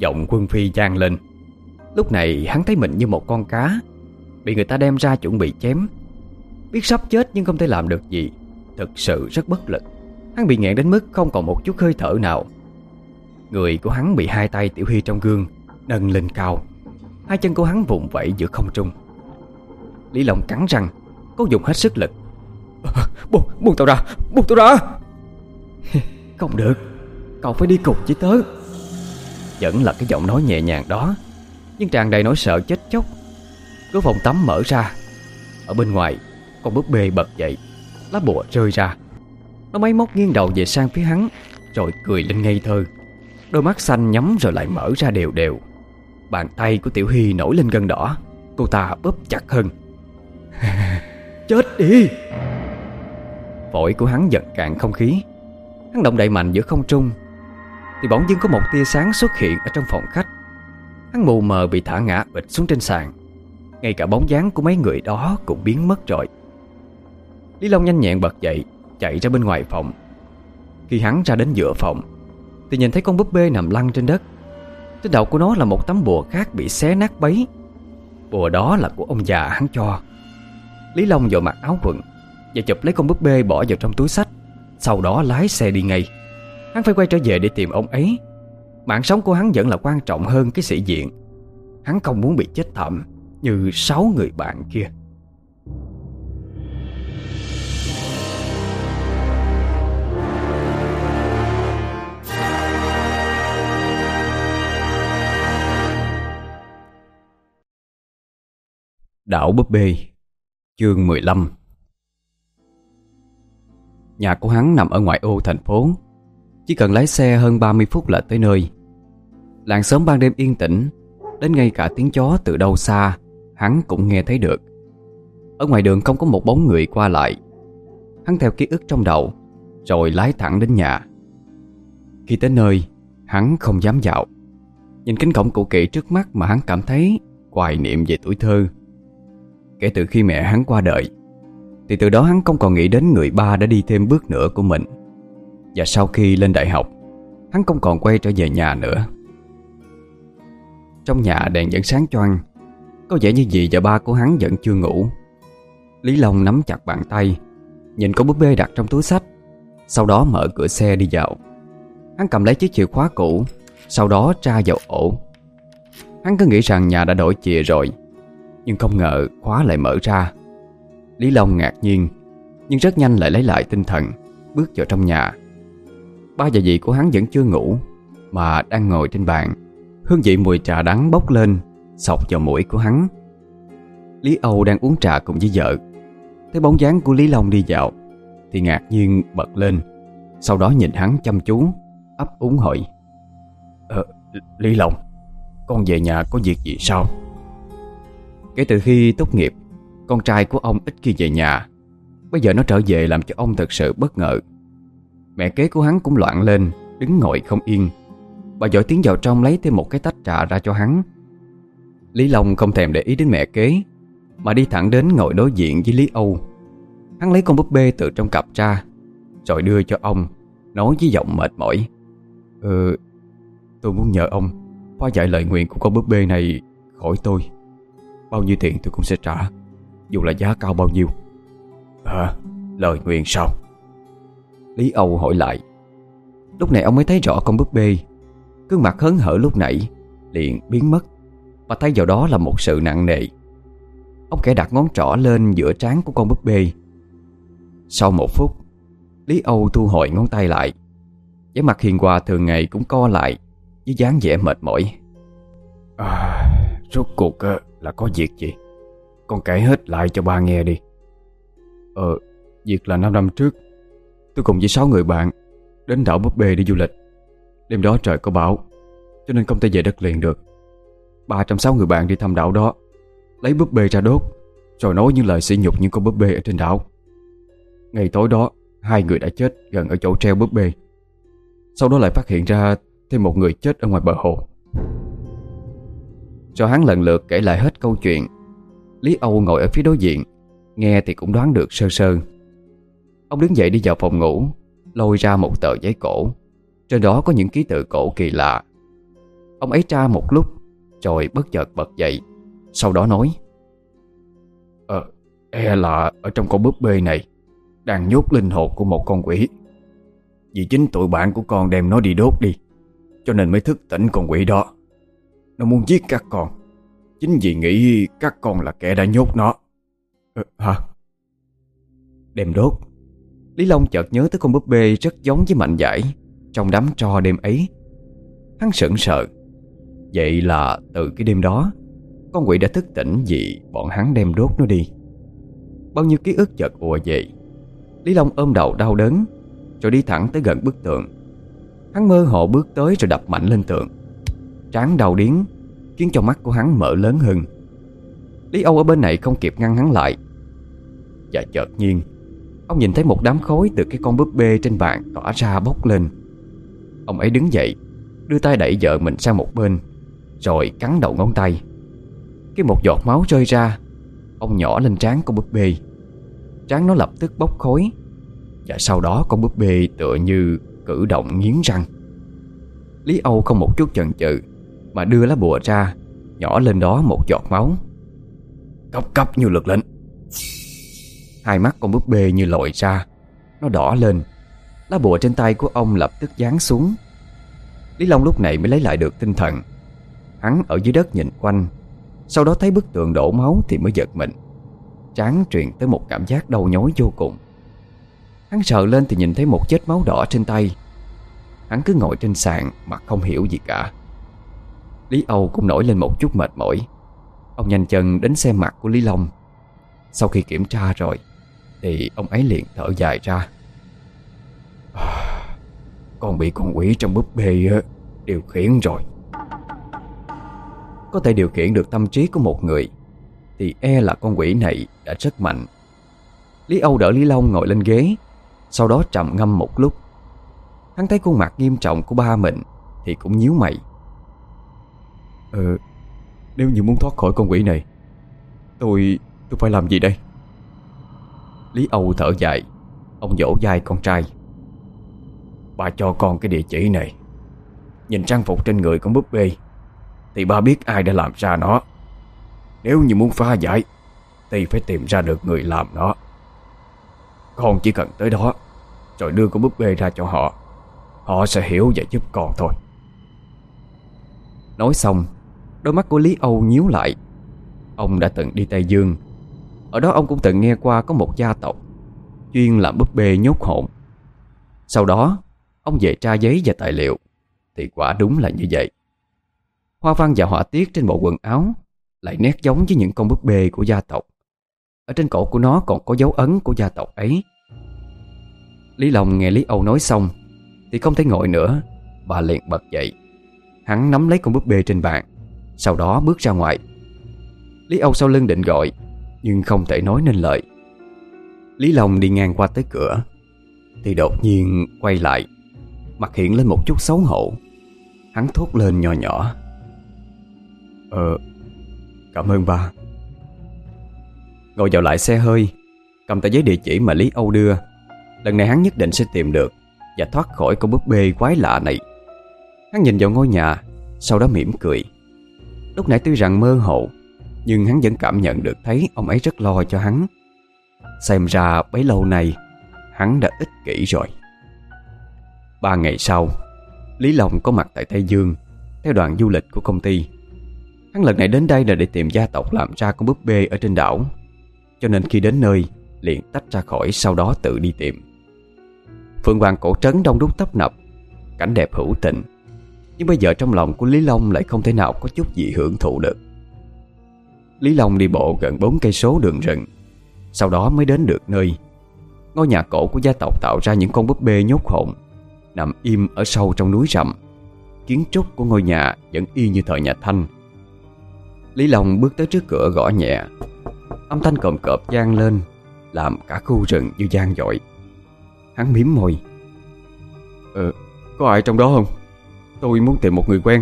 Giọng Quân Phi vang lên. Lúc này hắn thấy mình như một con cá bị người ta đem ra chuẩn bị chém. Biết sắp chết nhưng không thể làm được gì, thực sự rất bất lực. Hắn bị nghẹn đến mức không còn một chút hơi thở nào. Người của hắn bị hai tay Tiểu Hy trong gương nâng lên cao. Hai chân của hắn vùng vẫy giữa không trung. Lý Long cắn răng, cố dùng hết sức lực. Buông, buông tao ra, buông tao ra. Không được, cậu phải đi cùng với tớ. Vẫn là cái giọng nói nhẹ nhàng đó, nhưng tràn đầy nỗi sợ chết chóc. Cửa phòng tắm mở ra. Ở bên ngoài, con búp bê bật dậy, lá bùa rơi ra. Nó máy móc nghiêng đầu về sang phía hắn, rồi cười lên ngây thơ. Đôi mắt xanh nhắm rồi lại mở ra đều đều. Bàn tay của Tiểu Hy nổi lên gân đỏ. Cô ta bóp chặt hơn. Chết đi. Phổi của hắn giật cạn không khí. Hắn động đậy mạnh giữa không trung, thì bỗng dưng có một tia sáng xuất hiện ở trong phòng khách. Hắn mù mờ bị thả ngã bịch xuống trên sàn. Ngay cả bóng dáng của mấy người đó cũng biến mất rồi. Lý Long nhanh nhẹn bật dậy, chạy ra bên ngoài phòng. Khi hắn ra đến giữa phòng thì nhìn thấy con búp bê nằm lăn trên đất. Trên đầu của nó là một tấm bùa khác bị xé nát bấy. Bùa đó là của ông già hắn cho. Lý Long vội mặc áo quần và chụp lấy con búp bê bỏ vào trong túi xách. Sau đó lái xe đi ngay. Hắn phải quay trở về để tìm ông ấy. Mạng sống của hắn vẫn là quan trọng hơn cái sĩ diện. Hắn không muốn bị chết thảm như sáu người bạn kia. Đảo búp bê, chương mười lăm. Nhà của hắn nằm ở ngoại ô thành phố, chỉ cần lái xe hơn ba mươi phút là tới nơi. Làng xóm ban đêm yên tĩnh, đến ngay cả tiếng chó từ đâu xa hắn cũng nghe thấy được. Ở ngoài đường không có một bóng người qua lại. Hắn theo ký ức trong đầu rồi lái thẳng đến nhà. Khi tới nơi, hắn không dám vào. Nhìn cánh cổng cũ kỹ trước mắt mà hắn cảm thấy hoài niệm về tuổi thơ. Kể từ khi mẹ hắn qua đời thì từ đó hắn không còn nghĩ đến người ba đã đi thêm bước nữa của mình. Và sau khi lên đại học, hắn không còn quay trở về nhà nữa. Trong nhà đèn vẫn sáng choang, có vẻ như dì và ba của hắn vẫn chưa ngủ. Lý Long nắm chặt bàn tay, nhìn con búp bê đặt trong túi xách, sau đó mở cửa xe đi vào. Hắn cầm lấy chiếc chìa khóa cũ, sau đó tra vào ổ. Hắn cứ nghĩ rằng nhà đã đổi chìa rồi, nhưng không ngờ khóa lại mở ra. Lý Long ngạc nhiên, nhưng rất nhanh lại lấy lại tinh thần, bước vào trong nhà. Ba và dì của hắn vẫn chưa ngủ, mà đang ngồi trên bàn. Hương vị mùi trà đắng bốc lên, xộc vào mũi của hắn. Lý Âu đang uống trà cùng với vợ, thấy bóng dáng của Lý Long đi vào thì ngạc nhiên bật lên. Sau đó nhìn hắn chăm chú, ấp úng hỏi: Ờ, Lý Long, con về nhà có việc gì sao? Kể từ khi tốt nghiệp, con trai của ông ít khi về nhà. Bây giờ nó trở về làm cho ông thật sự bất ngờ. Mẹ kế của hắn cũng loạn lên, đứng ngồi không yên. Bà vội tiến vào trong lấy thêm một cái tách trà ra cho hắn. Lý Long không thèm để ý đến mẹ kế, mà đi thẳng đến ngồi đối diện với Lý Âu. Hắn lấy con búp bê từ trong cặp ra, rồi đưa cho ông, nói với giọng mệt mỏi: Ừ, tôi muốn nhờ ông phá giải lời nguyện của con búp bê này khỏi tôi. Bao nhiêu tiền tôi cũng sẽ trả, dù là giá cao bao nhiêu. À, lời nguyện sao? Lý Âu hỏi lại. Lúc này ông mới thấy rõ con búp bê. Gương mặt hớn hở lúc nãy liền biến mất, và thay vào đó là một sự nặng nề. Ông khẽ đặt ngón trỏ lên giữa trán của con búp bê. Sau một phút, Lý Âu thu hồi ngón tay lại. Vẻ mặt hiền hòa thường ngày cũng co lại với dáng vẻ mệt mỏi. À, rốt cuộc là có việc gì? Con kể hết lại cho ba nghe đi. Ờ, việc là năm năm trước tôi cùng với sáu người bạn đến đảo búp bê đi du lịch. Đêm đó trời có bão, cho nên không thể về đất liền được. Ba trong sáu người bạn đi thăm đảo đó, lấy búp bê ra đốt, rồi nói những lời sỉ nhục những con búp bê ở trên đảo. Ngày tối đó, hai người đã chết gần ở chỗ treo búp bê. Sau đó lại phát hiện ra thêm một người chết ở ngoài bờ hồ. Cho hắn lần lượt kể lại hết câu chuyện. Lý Âu ngồi ở phía đối diện, nghe thì cũng đoán được sơ sơ. Ông đứng dậy đi vào phòng ngủ, lôi ra một tờ giấy cổ. Trên đó có những ký tự cổ kỳ lạ. Ông ấy tra một lúc rồi bất chợt bật dậy, sau đó nói: Ờ, e là ở trong con búp bê này đang nhốt linh hồn của một con quỷ. Vì chính tụi bạn của con đem nó đi đốt đi, cho nên mới thức tỉnh con quỷ đó. Nó muốn giết các con, chính vì nghĩ các con là kẻ đã nhốt nó. Ờ, hả? Đem đốt. Lý Long chợt nhớ tới con búp bê rất giống với Mạnh Dải trong đám tro đêm ấy. Hắn sững sờ. Vậy là từ cái đêm đó, con quỷ đã thức tỉnh vì bọn hắn đem đốt nó đi. Bao nhiêu ký ức chợt ùa về. Lý Long ôm đầu đau đớn, rồi đi thẳng tới gần bức tượng. Hắn mơ hồ bước tới rồi đập mạnh lên tượng. Trán đau điếng khiến cho mắt của hắn mở lớn hơn. Lý Âu ở bên này không kịp ngăn hắn lại. Và chợt nhiên, ông nhìn thấy một đám khói từ cái con búp bê trên bàn tỏa ra bốc lên. Ông ấy đứng dậy, đưa tay đẩy vợ mình sang một bên, rồi cắn đầu ngón tay. Cái một giọt máu rơi ra, ông nhỏ lên trán con búp bê. Trán nó lập tức bốc khói. Và sau đó con búp bê tựa như cử động nghiến răng. Lý Âu không một chút chần chừ mà đưa lá bùa ra, nhỏ lên đó một giọt máu. Cấp cấp như lực lệnh. Hai mắt con búp bê như lồi ra, nó đỏ lên. Lá bùa trên tay của ông lập tức giáng xuống. Lý Long lúc này mới lấy lại được tinh thần. Hắn ở dưới đất nhìn quanh, sau đó thấy bức tượng đổ máu thì mới giật mình. Trán truyền tới một cảm giác đau nhói vô cùng. Hắn sờ lên thì nhìn thấy một vết máu đỏ trên tay. Hắn cứ ngồi trên sàn mà không hiểu gì cả. Lý Âu cũng nổi lên một chút mệt mỏi. Ông nhanh chân đến xem mặt của Lý Long. Sau khi kiểm tra rồi thì ông ấy liền thở dài ra. Con bị con quỷ trong búp bê điều khiển rồi. Có thể điều khiển được tâm trí của một người thì e là con quỷ này đã rất mạnh. Lý Âu đỡ Lý Long ngồi lên ghế, sau đó trầm ngâm một lúc. Hắn thấy khuôn mặt nghiêm trọng của ba mình thì cũng nhíu mày. Ờ, nếu như muốn thoát khỏi con quỷ này, Tôi, tôi phải làm gì đây? Lý Âu thở dài. Ông vỗ vai con trai. Ba cho con cái địa chỉ này. Nhìn trang phục trên người con búp bê thì ba biết ai đã làm ra nó. Nếu như muốn phá giải thì phải tìm ra được người làm nó. Con chỉ cần tới đó rồi đưa con búp bê ra cho họ. Họ sẽ hiểu và giúp con thôi. Nói xong, đôi mắt của Lý Âu nhíu lại. Ông đã từng đi Tây Dương. Ở đó ông cũng từng nghe qua có một gia tộc chuyên làm búp bê nhốt hồn. Sau đó ông về tra giấy và tài liệu thì quả đúng là như vậy. Hoa văn và họa tiết trên bộ quần áo lại nét giống với những con búp bê của gia tộc. Ở trên cổ của nó còn có dấu ấn của gia tộc ấy. Lý Long nghe Lý Âu nói xong thì không thể ngồi nữa, bà liền bật dậy. Hắn nắm lấy con búp bê trên bàn, sau đó bước ra ngoài. Lý Âu sau lưng định gọi nhưng không thể nói nên lời. Lý Long đi ngang qua tới cửa thì đột nhiên quay lại, mặt hiện lên một chút xấu hổ. Hắn thốt lên nhỏ nhỏ: Ờ, cảm ơn ba. Ngồi vào lại xe hơi, cầm tờ giấy địa chỉ mà Lý Âu đưa. Lần này hắn nhất định sẽ tìm được và thoát khỏi con búp bê quái lạ này. Hắn nhìn vào ngôi nhà, sau đó mỉm cười. Lúc nãy tuy rằng mơ hồ, nhưng hắn vẫn cảm nhận được thấy ông ấy rất lo cho hắn. Xem ra bấy lâu nay hắn đã ích kỷ rồi. Ba ngày sau, Lý Long có mặt tại Tây Dương theo đoàn du lịch của công ty. Hắn lần này đến đây là để tìm gia tộc làm ra con búp bê ở trên đảo, cho nên khi đến nơi liền tách ra khỏi, sau đó tự đi tìm. Phượng Hoàng cổ trấn đông đúc tấp nập, cảnh đẹp hữu tình. Nhưng bây giờ trong lòng của Lý Long lại không thể nào có chút gì hưởng thụ được. Lý Long đi bộ gần bốn cây số đường rừng, sau đó mới đến được nơi. Ngôi nhà cổ của gia tộc tạo ra những con búp bê nhốt hồn, nằm im ở sâu trong núi rậm. Kiến trúc của ngôi nhà vẫn y như thời nhà Thanh. Lý Long bước tới trước cửa gõ nhẹ. Âm thanh cộm cộp vang lên, làm cả khu rừng như vang dội. Hắn mím môi. Ờ, có ai trong đó không? Tôi muốn tìm một người quen.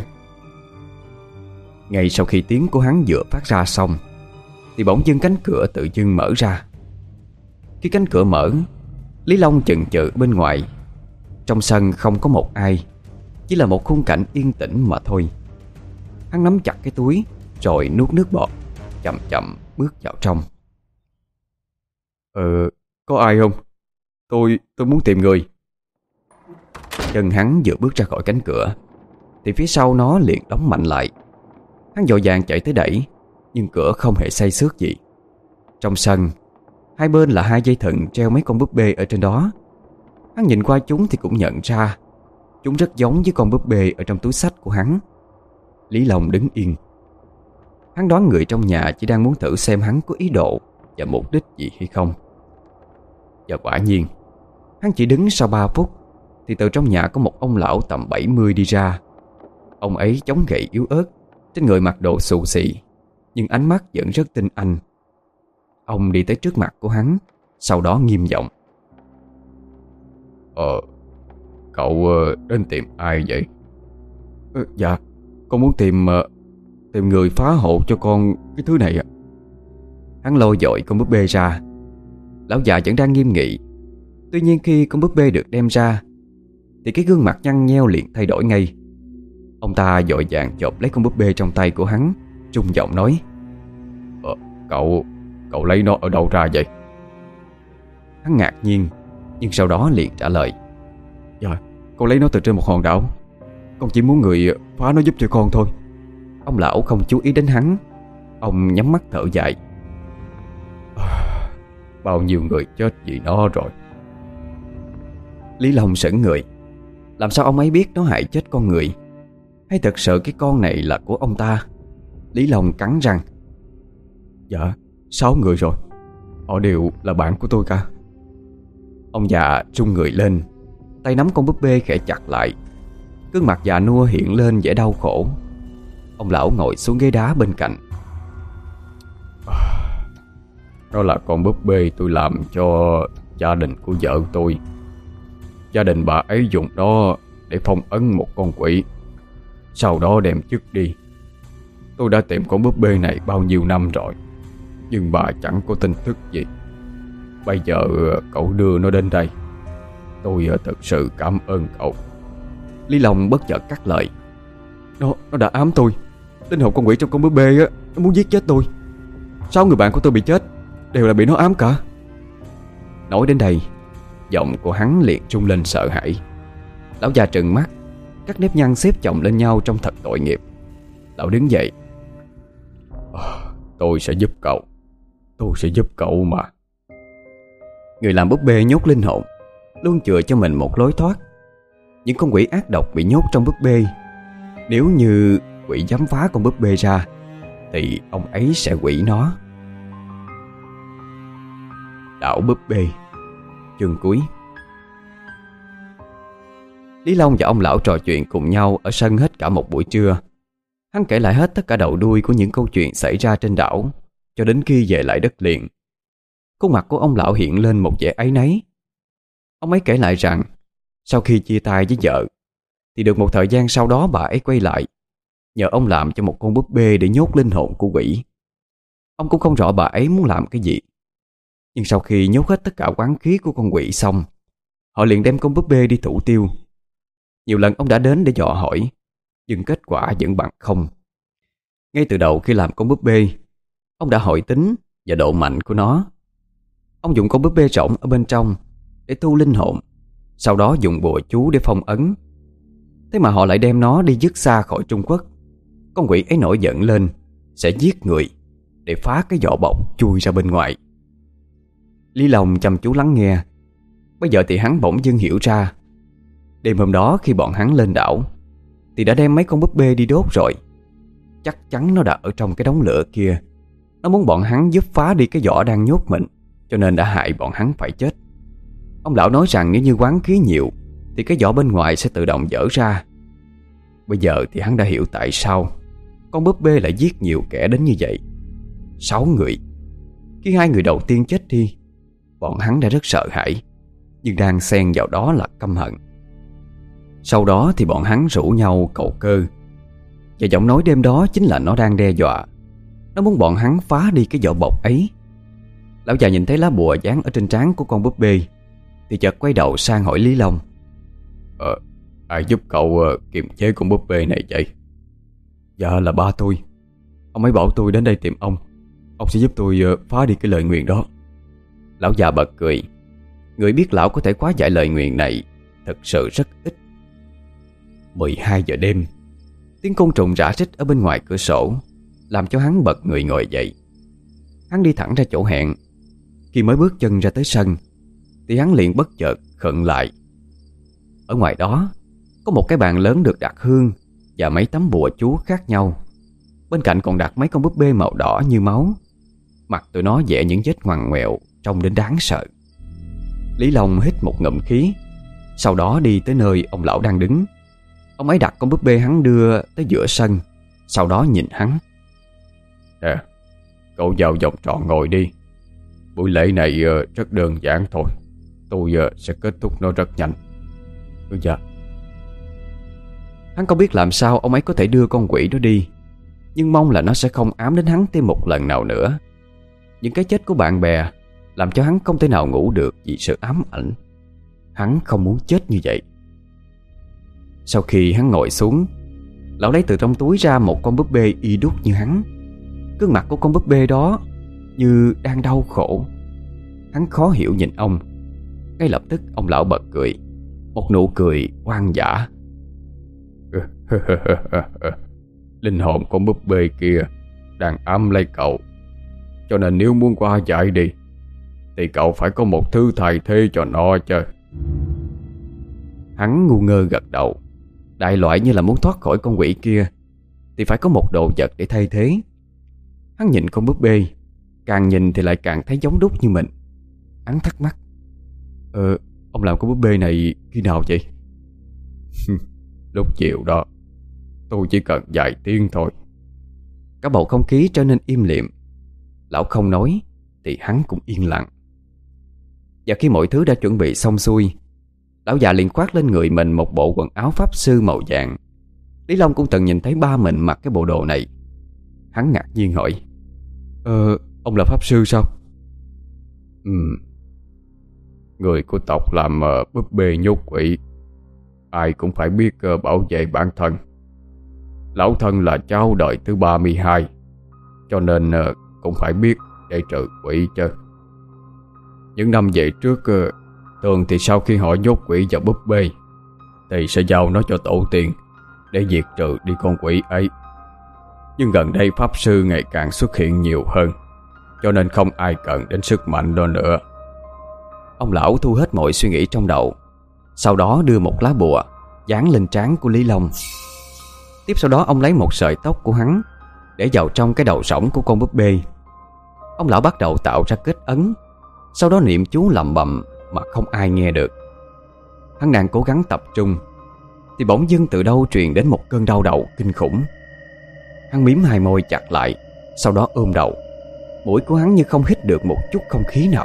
Ngay sau khi tiếng của hắn vừa phát ra xong thì bỗng dưng cánh cửa tự dưng mở ra. Khi cánh cửa mở, Lý Long chần chừ bên ngoài. Trong sân không có một ai, chỉ là một khung cảnh yên tĩnh mà thôi. Hắn nắm chặt cái túi rồi nuốt nước bọt, chậm chậm bước vào trong. Ờ, có ai không? Tôi, tôi muốn tìm người. Chân hắn vừa bước ra khỏi cánh cửa thì phía sau nó liền đóng mạnh lại. Hắn vội vàng chạy tới đẩy, nhưng cửa không hề xây xước gì. Trong sân, hai bên là hai dây thừng treo mấy con búp bê ở trên đó. Hắn nhìn qua chúng thì cũng nhận ra chúng rất giống với con búp bê ở trong túi xách của hắn. Lý Long đứng yên. Hắn đoán người trong nhà chỉ đang muốn thử xem hắn có ý đồ và mục đích gì hay không. Và quả nhiên, hắn chỉ đứng sau ba phút thì từ trong nhà có một ông lão tầm bảy mươi đi ra. Ông ấy chống gậy yếu ớt, trên người mặc đồ xù xì, nhưng ánh mắt vẫn rất tinh anh. Ông đi tới trước mặt của hắn, sau đó nghiêm giọng: Ờ, cậu đến tìm ai vậy? Ờ, dạ, con muốn tìm Tìm người phá hộ cho con cái thứ này ạ. Hắn lôi dội con búp bê ra. Lão già vẫn đang nghiêm nghị. Tuy nhiên khi con búp bê được đem ra thì cái gương mặt nhăn nheo liền thay đổi ngay. Ông ta vội vàng chộp lấy con búp bê trong tay của hắn, trung giọng nói: ờ, Cậu, cậu lấy nó ở đâu ra vậy? Hắn ngạc nhiên, nhưng sau đó liền trả lời: Dạ, con lấy nó từ trên một hòn đảo. Con chỉ muốn người phá nó giúp cho con thôi. Ông lão không chú ý đến hắn. Ông nhắm mắt thở dài: Bao nhiêu người chết vì nó rồi. Lý Long sững người. Làm sao ông ấy biết nó hại chết con người? Hay thật sự cái con này là của ông ta? Lý Long cắn răng: Dạ, sáu người rồi. Họ đều là bạn của tôi cả. Ông già rung người lên, tay nắm con búp bê khẽ chặt lại. Gương mặt già nua hiện lên vẻ đau khổ. Ông lão ngồi xuống ghế đá bên cạnh. Đó là con búp bê tôi làm cho gia đình của vợ tôi. Gia đình bà ấy dùng đó để phong ấn một con quỷ, sau đó đem chức đi. Tôi đã tìm con búp bê này bao nhiêu năm rồi, nhưng bà chẳng có tin tức gì. Bây giờ cậu đưa nó đến đây, tôi thật sự cảm ơn cậu. Lý Long bất chợt cắt lời: Nó, nó đã ám tôi. Linh hồn con quỷ trong con búp bê á, nó muốn giết chết tôi. Sáu người bạn của tôi bị chết đều là bị nó ám cả. Nói đến đây, giọng của hắn liền trung lên sợ hãi. Lão già trừng mắt, các nếp nhăn xếp chồng lên nhau trông thật tội nghiệp. Lão đứng dậy: Tôi sẽ giúp cậu. Tôi sẽ giúp cậu mà. Người làm búp bê nhốt linh hồn luôn chừa cho mình một lối thoát. Những con quỷ ác độc bị nhốt trong búp bê, nếu như quỷ dám phá con búp bê ra thì ông ấy sẽ quỷ nó. Đảo búp bê, chương cuối. Lý Long và ông lão trò chuyện cùng nhau ở sân hết cả một buổi trưa. Hắn kể lại hết tất cả đầu đuôi của những câu chuyện xảy ra trên đảo, cho đến khi về lại đất liền. Khuôn mặt của ông lão hiện lên một vẻ áy náy. Ông ấy kể lại rằng sau khi chia tay với vợ thì được một thời gian sau đó bà ấy quay lại, nhờ ông làm cho một con búp bê để nhốt linh hồn của quỷ. Ông cũng không rõ bà ấy muốn làm cái gì, nhưng sau khi nhốt hết tất cả oán khí của con quỷ xong, họ liền đem con búp bê đi thủ tiêu. Nhiều lần ông đã đến để dò hỏi, nhưng kết quả vẫn bằng không. Ngay từ đầu khi làm con búp bê, ông đã hỏi tính và độ mạnh của nó. Ông dùng con búp bê rỗng ở bên trong để thu linh hồn, sau đó dùng bùa chú để phong ấn. Thế mà họ lại đem nó đi dứt xa khỏi Trung Quốc. Con quỷ ấy nổi giận lên, sẽ giết người để phá cái vỏ bọc chui ra bên ngoài. Lý Long chăm chú lắng nghe. Bây giờ thì hắn bỗng dưng hiểu ra. Đêm hôm đó khi bọn hắn lên đảo thì đã đem mấy con búp bê đi đốt rồi. Chắc chắn nó đã ở trong cái đống lửa kia. Nó muốn bọn hắn giúp phá đi cái vỏ đang nhốt mình, cho nên đã hại bọn hắn phải chết. Ông lão nói rằng nếu như oán khí nhiều thì cái vỏ bên ngoài sẽ tự động vỡ ra. Bây giờ thì hắn đã hiểu tại sao con búp bê lại giết nhiều kẻ đến như vậy. Sáu người. Khi hai người đầu tiên chết đi, bọn hắn đã rất sợ hãi, nhưng đang xen vào đó là căm hận. Sau đó thì bọn hắn rủ nhau cầu cơ, và giọng nói đêm đó chính là nó đang đe dọa. Nó muốn bọn hắn phá đi cái vỏ bọc ấy. Lão già nhìn thấy lá bùa dán ở trên trán của con búp bê thì chợt quay đầu sang hỏi Lý Long: Ờ, ai giúp cậu uh, kiềm chế con búp bê này vậy? Dạ là ba tôi. Ông ấy bảo tôi đến đây tìm ông. Ông sẽ giúp tôi uh, phá đi cái lời nguyền đó. Lão già bật cười. Người biết lão có thể hóa giải lời nguyền này thật sự rất ít. mười hai giờ đêm, tiếng côn trùng rã rít ở bên ngoài cửa sổ làm cho hắn bật người ngồi dậy. Hắn đi thẳng ra chỗ hẹn. Khi mới bước chân ra tới sân thì hắn liền bất chợt khựng lại. Ở ngoài đó có một cái bàn lớn được đặt hương và mấy tấm bùa chú khác nhau. Bên cạnh còn đặt mấy con búp bê màu đỏ như máu. Mặt tụi nó vẽ những vết ngoằn ngoèo trông đến đáng sợ. Lý Long hít một ngụm khí, sau đó đi tới nơi ông lão đang đứng. Ông ấy đặt con búp bê hắn đưa tới giữa sân, sau đó nhìn hắn. Nè, cậu vào vòng tròn ngồi đi. Buổi lễ này uh, rất đơn giản thôi. Tôi uh, sẽ kết thúc nó rất nhanh. Ừ, dạ. Hắn không biết làm sao ông ấy có thể đưa con quỷ đó đi, nhưng mong là nó sẽ không ám đến hắn thêm một lần nào nữa. Những cái chết của bạn bè làm cho hắn không thể nào ngủ được vì sự ám ảnh. Hắn không muốn chết như vậy. Sau khi hắn ngồi xuống, lão lấy từ trong túi ra một con búp bê y đúc như hắn. Gương mặt của con búp bê đó như đang đau khổ. Hắn khó hiểu nhìn ông. Ngay lập tức ông lão bật cười, một nụ cười hoang dã. Linh hồn con búp bê kia đang ám lấy cậu, cho nên nếu muốn qua giải đi thì cậu phải có một thứ thay thế cho nó chứ. Hắn ngu ngơ gật đầu. Đại loại như là muốn thoát khỏi con quỷ kia thì phải có một đồ vật để thay thế. Hắn nhìn con búp bê, càng nhìn thì lại càng thấy giống đúc như mình. Hắn thắc mắc. Ờ, ông làm con búp bê này khi nào vậy? Lúc chiều đó. Tôi chỉ cần vài tiếng thôi. Cả bầu không khí trở nên im lìm. Lão không nói thì hắn cũng yên lặng. Và khi mọi thứ đã chuẩn bị xong xuôi, lão già liền khoác lên người mình một bộ quần áo pháp sư màu vàng. Lý Long cũng từng nhìn thấy ba mình mặc cái bộ đồ này. Hắn ngạc nhiên hỏi. Ờ, ông là pháp sư sao? Ừ. Người của tộc làm uh, búp bê nhốt quỷ, ai cũng phải biết uh, bảo vệ bản thân. Lão thân là cháu đời thứ ba mươi hai, cho nên uh, cũng phải biết để trừ quỷ chứ. Những năm về trước, uh, thường thì sau khi họ nhốt quỷ vào búp bê thì sẽ giao nó cho tổ tiên để diệt trừ đi con quỷ ấy. Nhưng gần đây pháp sư ngày càng xuất hiện nhiều hơn, cho nên không ai cần đến sức mạnh đó nữa. Ông lão thu hết mọi suy nghĩ trong đầu, sau đó đưa một lá bùa dán lên trán của Lý Long. Tiếp sau đó ông lấy một sợi tóc của hắn để vào trong cái đầu rỗng của con búp bê. Ông lão bắt đầu tạo ra kết ấn, sau đó niệm chú lẩm bẩm mà không ai nghe được. Hắn đang cố gắng tập trung thì bỗng dưng từ đâu truyền đến một cơn đau đầu kinh khủng. Hắn mím hai môi chặt lại, sau đó ôm đầu. Mũi của hắn như không hít được một chút không khí nào.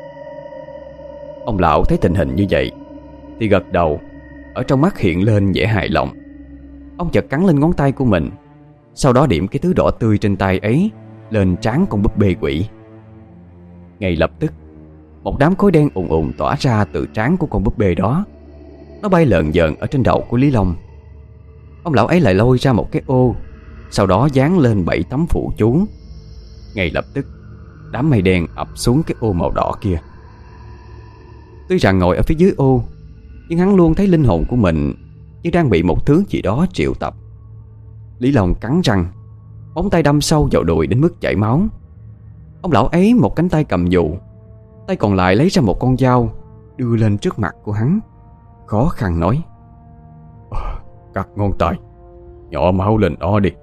Ông lão thấy tình hình như vậy thì gật đầu, ở trong mắt hiện lên vẻ hài lòng. Ông chợt cắn lên ngón tay của mình, sau đó điểm cái thứ đỏ tươi trên tay ấy lên trán con búp bê quỷ. Ngay lập tức, một đám khói đen ùn ùn tỏa ra từ trán của con búp bê đó. Nó bay lợn vợn ở trên đầu của Lý Long. Ông lão ấy lại lôi ra một cái ô, sau đó dán lên bảy tấm phù chú. Ngay lập tức, đám mây đen ập xuống cái ô màu đỏ kia. Tuy rằng ngồi ở phía dưới ô, nhưng hắn luôn thấy linh hồn của mình như đang bị một thứ gì đó triệu tập. Lý Long cắn răng, móng tay đâm sâu vào đùi đến mức chảy máu. Ông lão ấy một cánh tay cầm dù, tay còn lại lấy ra một con dao đưa lên trước mặt của hắn, khó khăn nói. Cắt ngón tay, nhỏ máu lên đó đi.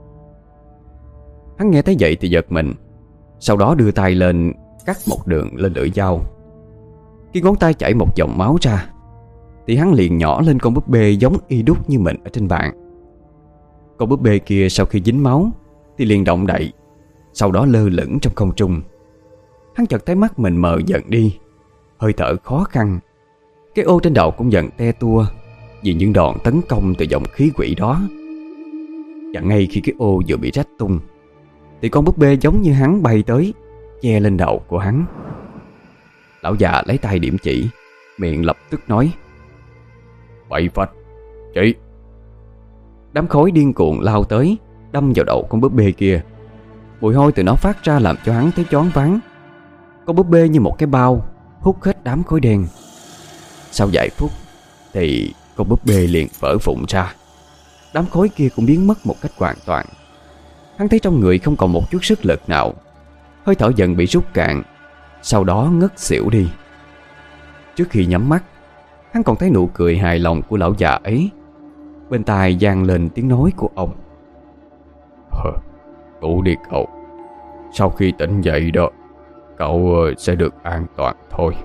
Hắn nghe thấy vậy thì giật mình, sau đó đưa tay lên cắt một đường lên lưỡi dao. Khi ngón tay chảy một dòng máu ra thì hắn liền nhỏ lên con búp bê giống y đúc như mình ở trên bàn. Con búp bê kia sau khi dính máu thì liền động đậy, sau đó lơ lửng trong không trung. Hắn chợt thấy mắt mình mờ dần đi, hơi thở khó khăn. Cái ô trên đầu cũng dần te tua vì những đòn tấn công từ dòng khí quỷ đó. Và ngay khi cái ô vừa bị rách tung thì con búp bê giống như hắn bay tới, che lên đầu của hắn. Lão già lấy tay điểm chỉ, miệng lập tức nói. Bảy phách, chỉ. Đám khói điên cuồng lao tới, đâm vào đầu con búp bê kia. Mùi hôi từ nó phát ra làm cho hắn thấy choáng váng. Con búp bê như một cái bao hút hết đám khói đen. Sau vài phút thì con búp bê liền vỡ vụn ra. Đám khói kia cũng biến mất một cách hoàn toàn. Hắn thấy trong người không còn một chút sức lực nào. Hơi thở dần bị rút cạn, sau đó ngất xỉu đi. Trước khi nhắm mắt, hắn còn thấy nụ cười hài lòng của lão già ấy. Bên tai vang lên tiếng nói của ông. Ngủ đi cậu. Sau khi tỉnh dậy đó, cậu sẽ được an toàn thôi.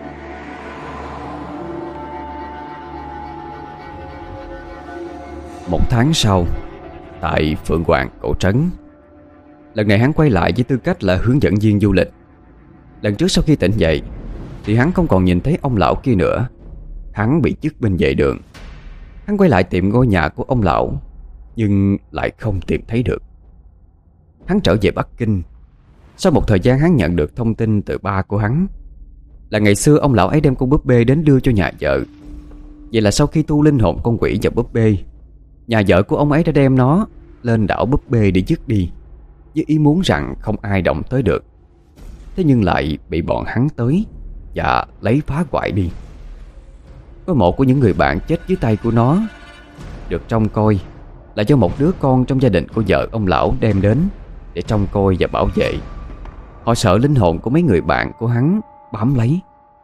Một tháng sau, tại Phượng Hoàng cổ trấn, lần này hắn quay lại với tư cách là hướng dẫn viên du lịch. Lần trước sau khi tỉnh dậy thì hắn không còn nhìn thấy ông lão kia nữa. Hắn bị dứt bên vệ đường. Hắn quay lại tìm ngôi nhà của ông lão, nhưng lại không tìm thấy được. Hắn trở về Bắc Kinh. Sau một thời gian hắn nhận được thông tin từ ba của hắn là ngày xưa ông lão ấy đem con búp bê đến đưa cho nhà vợ. Vậy là sau khi tu linh hồn con quỷ vào búp bê, nhà vợ của ông ấy đã đem nó lên đảo búp bê để dứt đi, với ý muốn rằng không ai động tới được. Thế nhưng lại bị bọn hắn tới và lấy phá hoại đi. Có một của những người bạn chết dưới tay của nó được trông coi là do một đứa con trong gia đình của vợ ông lão đem đến để trông coi và bảo vệ. Họ sợ linh hồn của mấy người bạn của hắn bám lấy.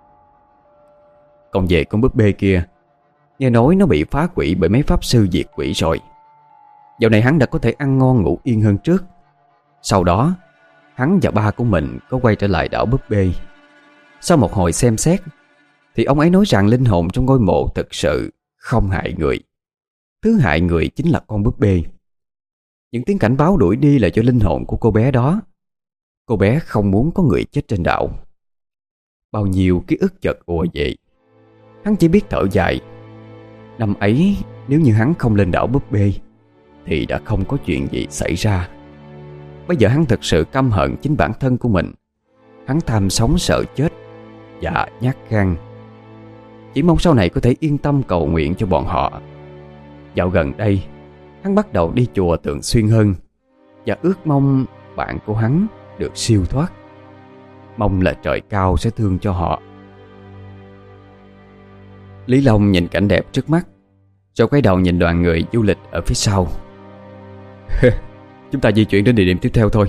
Còn về con búp bê kia, nghe nói nó bị phá quỷ bởi mấy pháp sư diệt quỷ rồi. Dạo này hắn đã có thể ăn ngon ngủ yên hơn trước. Sau đó, hắn và ba của mình có quay trở lại đảo búp bê. Sau một hồi xem xét thì ông ấy nói rằng linh hồn trong ngôi mộ thực sự không hại người. Thứ hại người chính là con búp bê. Những tiếng cảnh báo đuổi đi là cho linh hồn của cô bé đó. Cô bé không muốn có người chết trên đảo. Bao nhiêu ký ức chợt ùa dậy. Hắn chỉ biết thở dài. Năm ấy nếu như hắn không lên đảo búp bê thì đã không có chuyện gì xảy ra. Bây giờ hắn thực sự căm hận chính bản thân của mình. Hắn tham sống sợ chết và nhát gan. Chỉ mong sau này có thể yên tâm cầu nguyện cho bọn họ. Dạo gần đây hắn bắt đầu đi chùa thường xuyên hơn, và ước mong bạn của hắn được siêu thoát. Mong là trời cao sẽ thương cho họ. Lý Long nhìn cảnh đẹp trước mắt, rồi quay đầu nhìn đoàn người du lịch ở phía sau. Chúng ta di chuyển đến địa điểm tiếp theo thôi.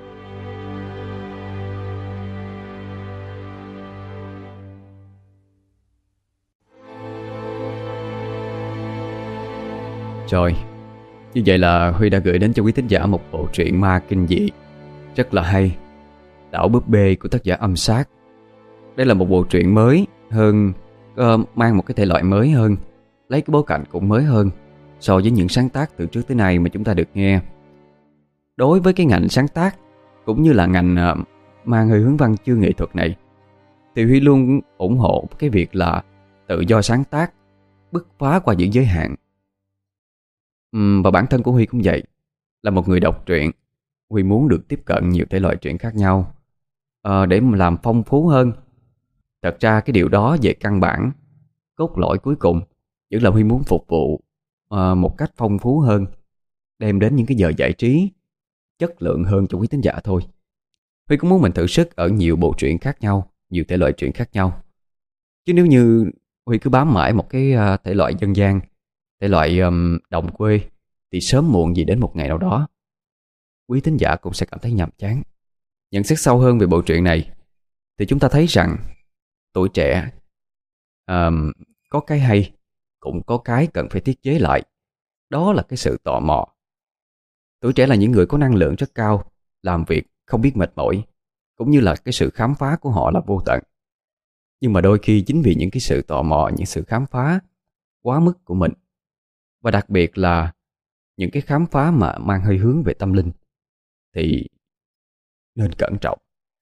Rồi, như vậy là Huy đã gửi đến cho quý thính giả một bộ truyện ma kinh dị rất là hay, Đảo Búp Bê của tác giả Âm Sát. Đây là một bộ truyện mới hơn, uh, mang một cái thể loại mới hơn, lấy cái bối cảnh cũng mới hơn so với những sáng tác từ trước tới nay mà chúng ta được nghe. Đối với cái ngành sáng tác cũng như là ngành uh, mang hơi hướng văn chương nghệ thuật này, thì Huy luôn ủng hộ cái việc là tự do sáng tác, bứt phá qua những giới hạn. uhm, Và bản thân của Huy cũng vậy. Là một người đọc truyện, Huy muốn được tiếp cận nhiều thể loại truyện khác nhau, uh, để mà làm phong phú hơn. Thật ra cái điều đó về căn bản, cốt lõi cuối cùng vẫn là Huy muốn phục vụ uh, một cách phong phú hơn, đem đến những cái giờ giải trí chất lượng hơn cho quý thính giả thôi. Huy cũng muốn mình thử sức ở nhiều bộ truyện khác nhau, nhiều thể loại truyện khác nhau. Chứ nếu như Huy cứ bám mãi một cái uh, thể loại dân gian, thể loại um, đồng quê, thì sớm muộn gì đến một ngày nào đó quý thính giả cũng sẽ cảm thấy nhàm chán. Nhận xét sâu hơn về bộ truyện này thì chúng ta thấy rằng tuổi trẻ um, có cái hay, cũng có cái cần phải tiết chế lại. Đó là cái sự tò mò. Tuổi trẻ là những người có năng lượng rất cao, làm việc không biết mệt mỏi, cũng như là cái sự khám phá của họ là vô tận. Nhưng mà đôi khi chính vì những cái sự tò mò, những sự khám phá quá mức của mình, và đặc biệt là những cái khám phá mà mang hơi hướng về tâm linh, thì nên cẩn trọng.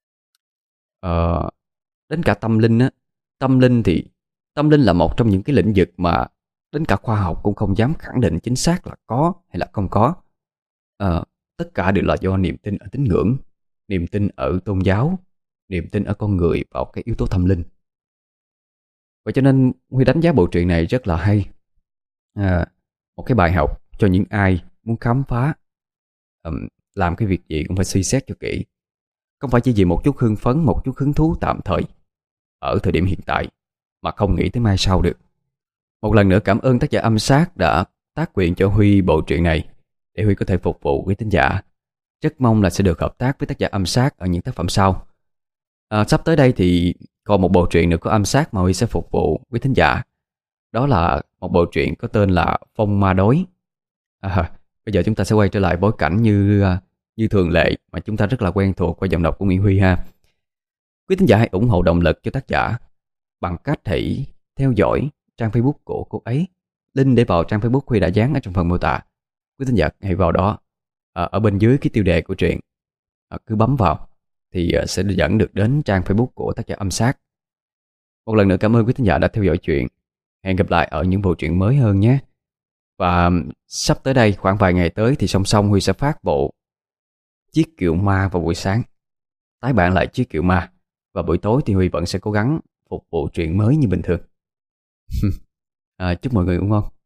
Ờ, đến cả tâm linh á, tâm linh thì tâm linh là một trong những cái lĩnh vực mà đến cả khoa học cũng không dám khẳng định chính xác là có hay là không có. Ờ, tất cả đều là do niềm tin ở tín ngưỡng, niềm tin ở tôn giáo, niềm tin ở con người vào cái yếu tố tâm linh. Vậy cho nên Huy đánh giá bộ truyện này rất là hay. À, một cái bài học cho những ai muốn khám phá, ừm, làm cái việc gì cũng phải suy xét cho kỹ. Không phải chỉ vì một chút hưng phấn, một chút hứng thú tạm thời ở thời điểm hiện tại mà không nghĩ tới mai sau được. Một lần nữa cảm ơn tác giả Âm Sát đã tác quyền cho Huy bộ truyện này để Huy có thể phục vụ quý thính giả. Rất mong là sẽ được hợp tác với tác giả Âm Sát ở những tác phẩm sau. À, sắp tới đây thì còn một bộ truyện nữa có Âm Sát mà Huy sẽ phục vụ quý thính giả. Đó là một bộ truyện có tên là Phong Ma Đối. À, bây giờ chúng ta sẽ quay trở lại bối cảnh như như thường lệ mà chúng ta rất là quen thuộc qua giọng đọc của Nguyễn Huy ha. Quý thính giả hãy ủng hộ động lực cho tác giả bằng cách hãy theo dõi trang Facebook của cô ấy. Link để vào trang Facebook Huy đã dán ở trong phần mô tả. Quý thính giả hãy vào đó, à, ở bên dưới cái tiêu đề của truyện, à, cứ bấm vào thì à, sẽ dẫn được đến trang Facebook của tác giả Âm Sát. Một lần nữa cảm ơn quý thính giả đã theo dõi truyện. Hẹn gặp lại ở những bộ truyện mới hơn nhé. Và sắp tới đây, khoảng vài ngày tới thì song song Huy sẽ phát bộ Chiếc Kiệu Ma vào buổi sáng, tái bản lại Chiếc Kiệu Ma. Và buổi tối thì Huy vẫn sẽ cố gắng phục vụ truyện mới như bình thường. À, chúc mọi người ngủ ngon.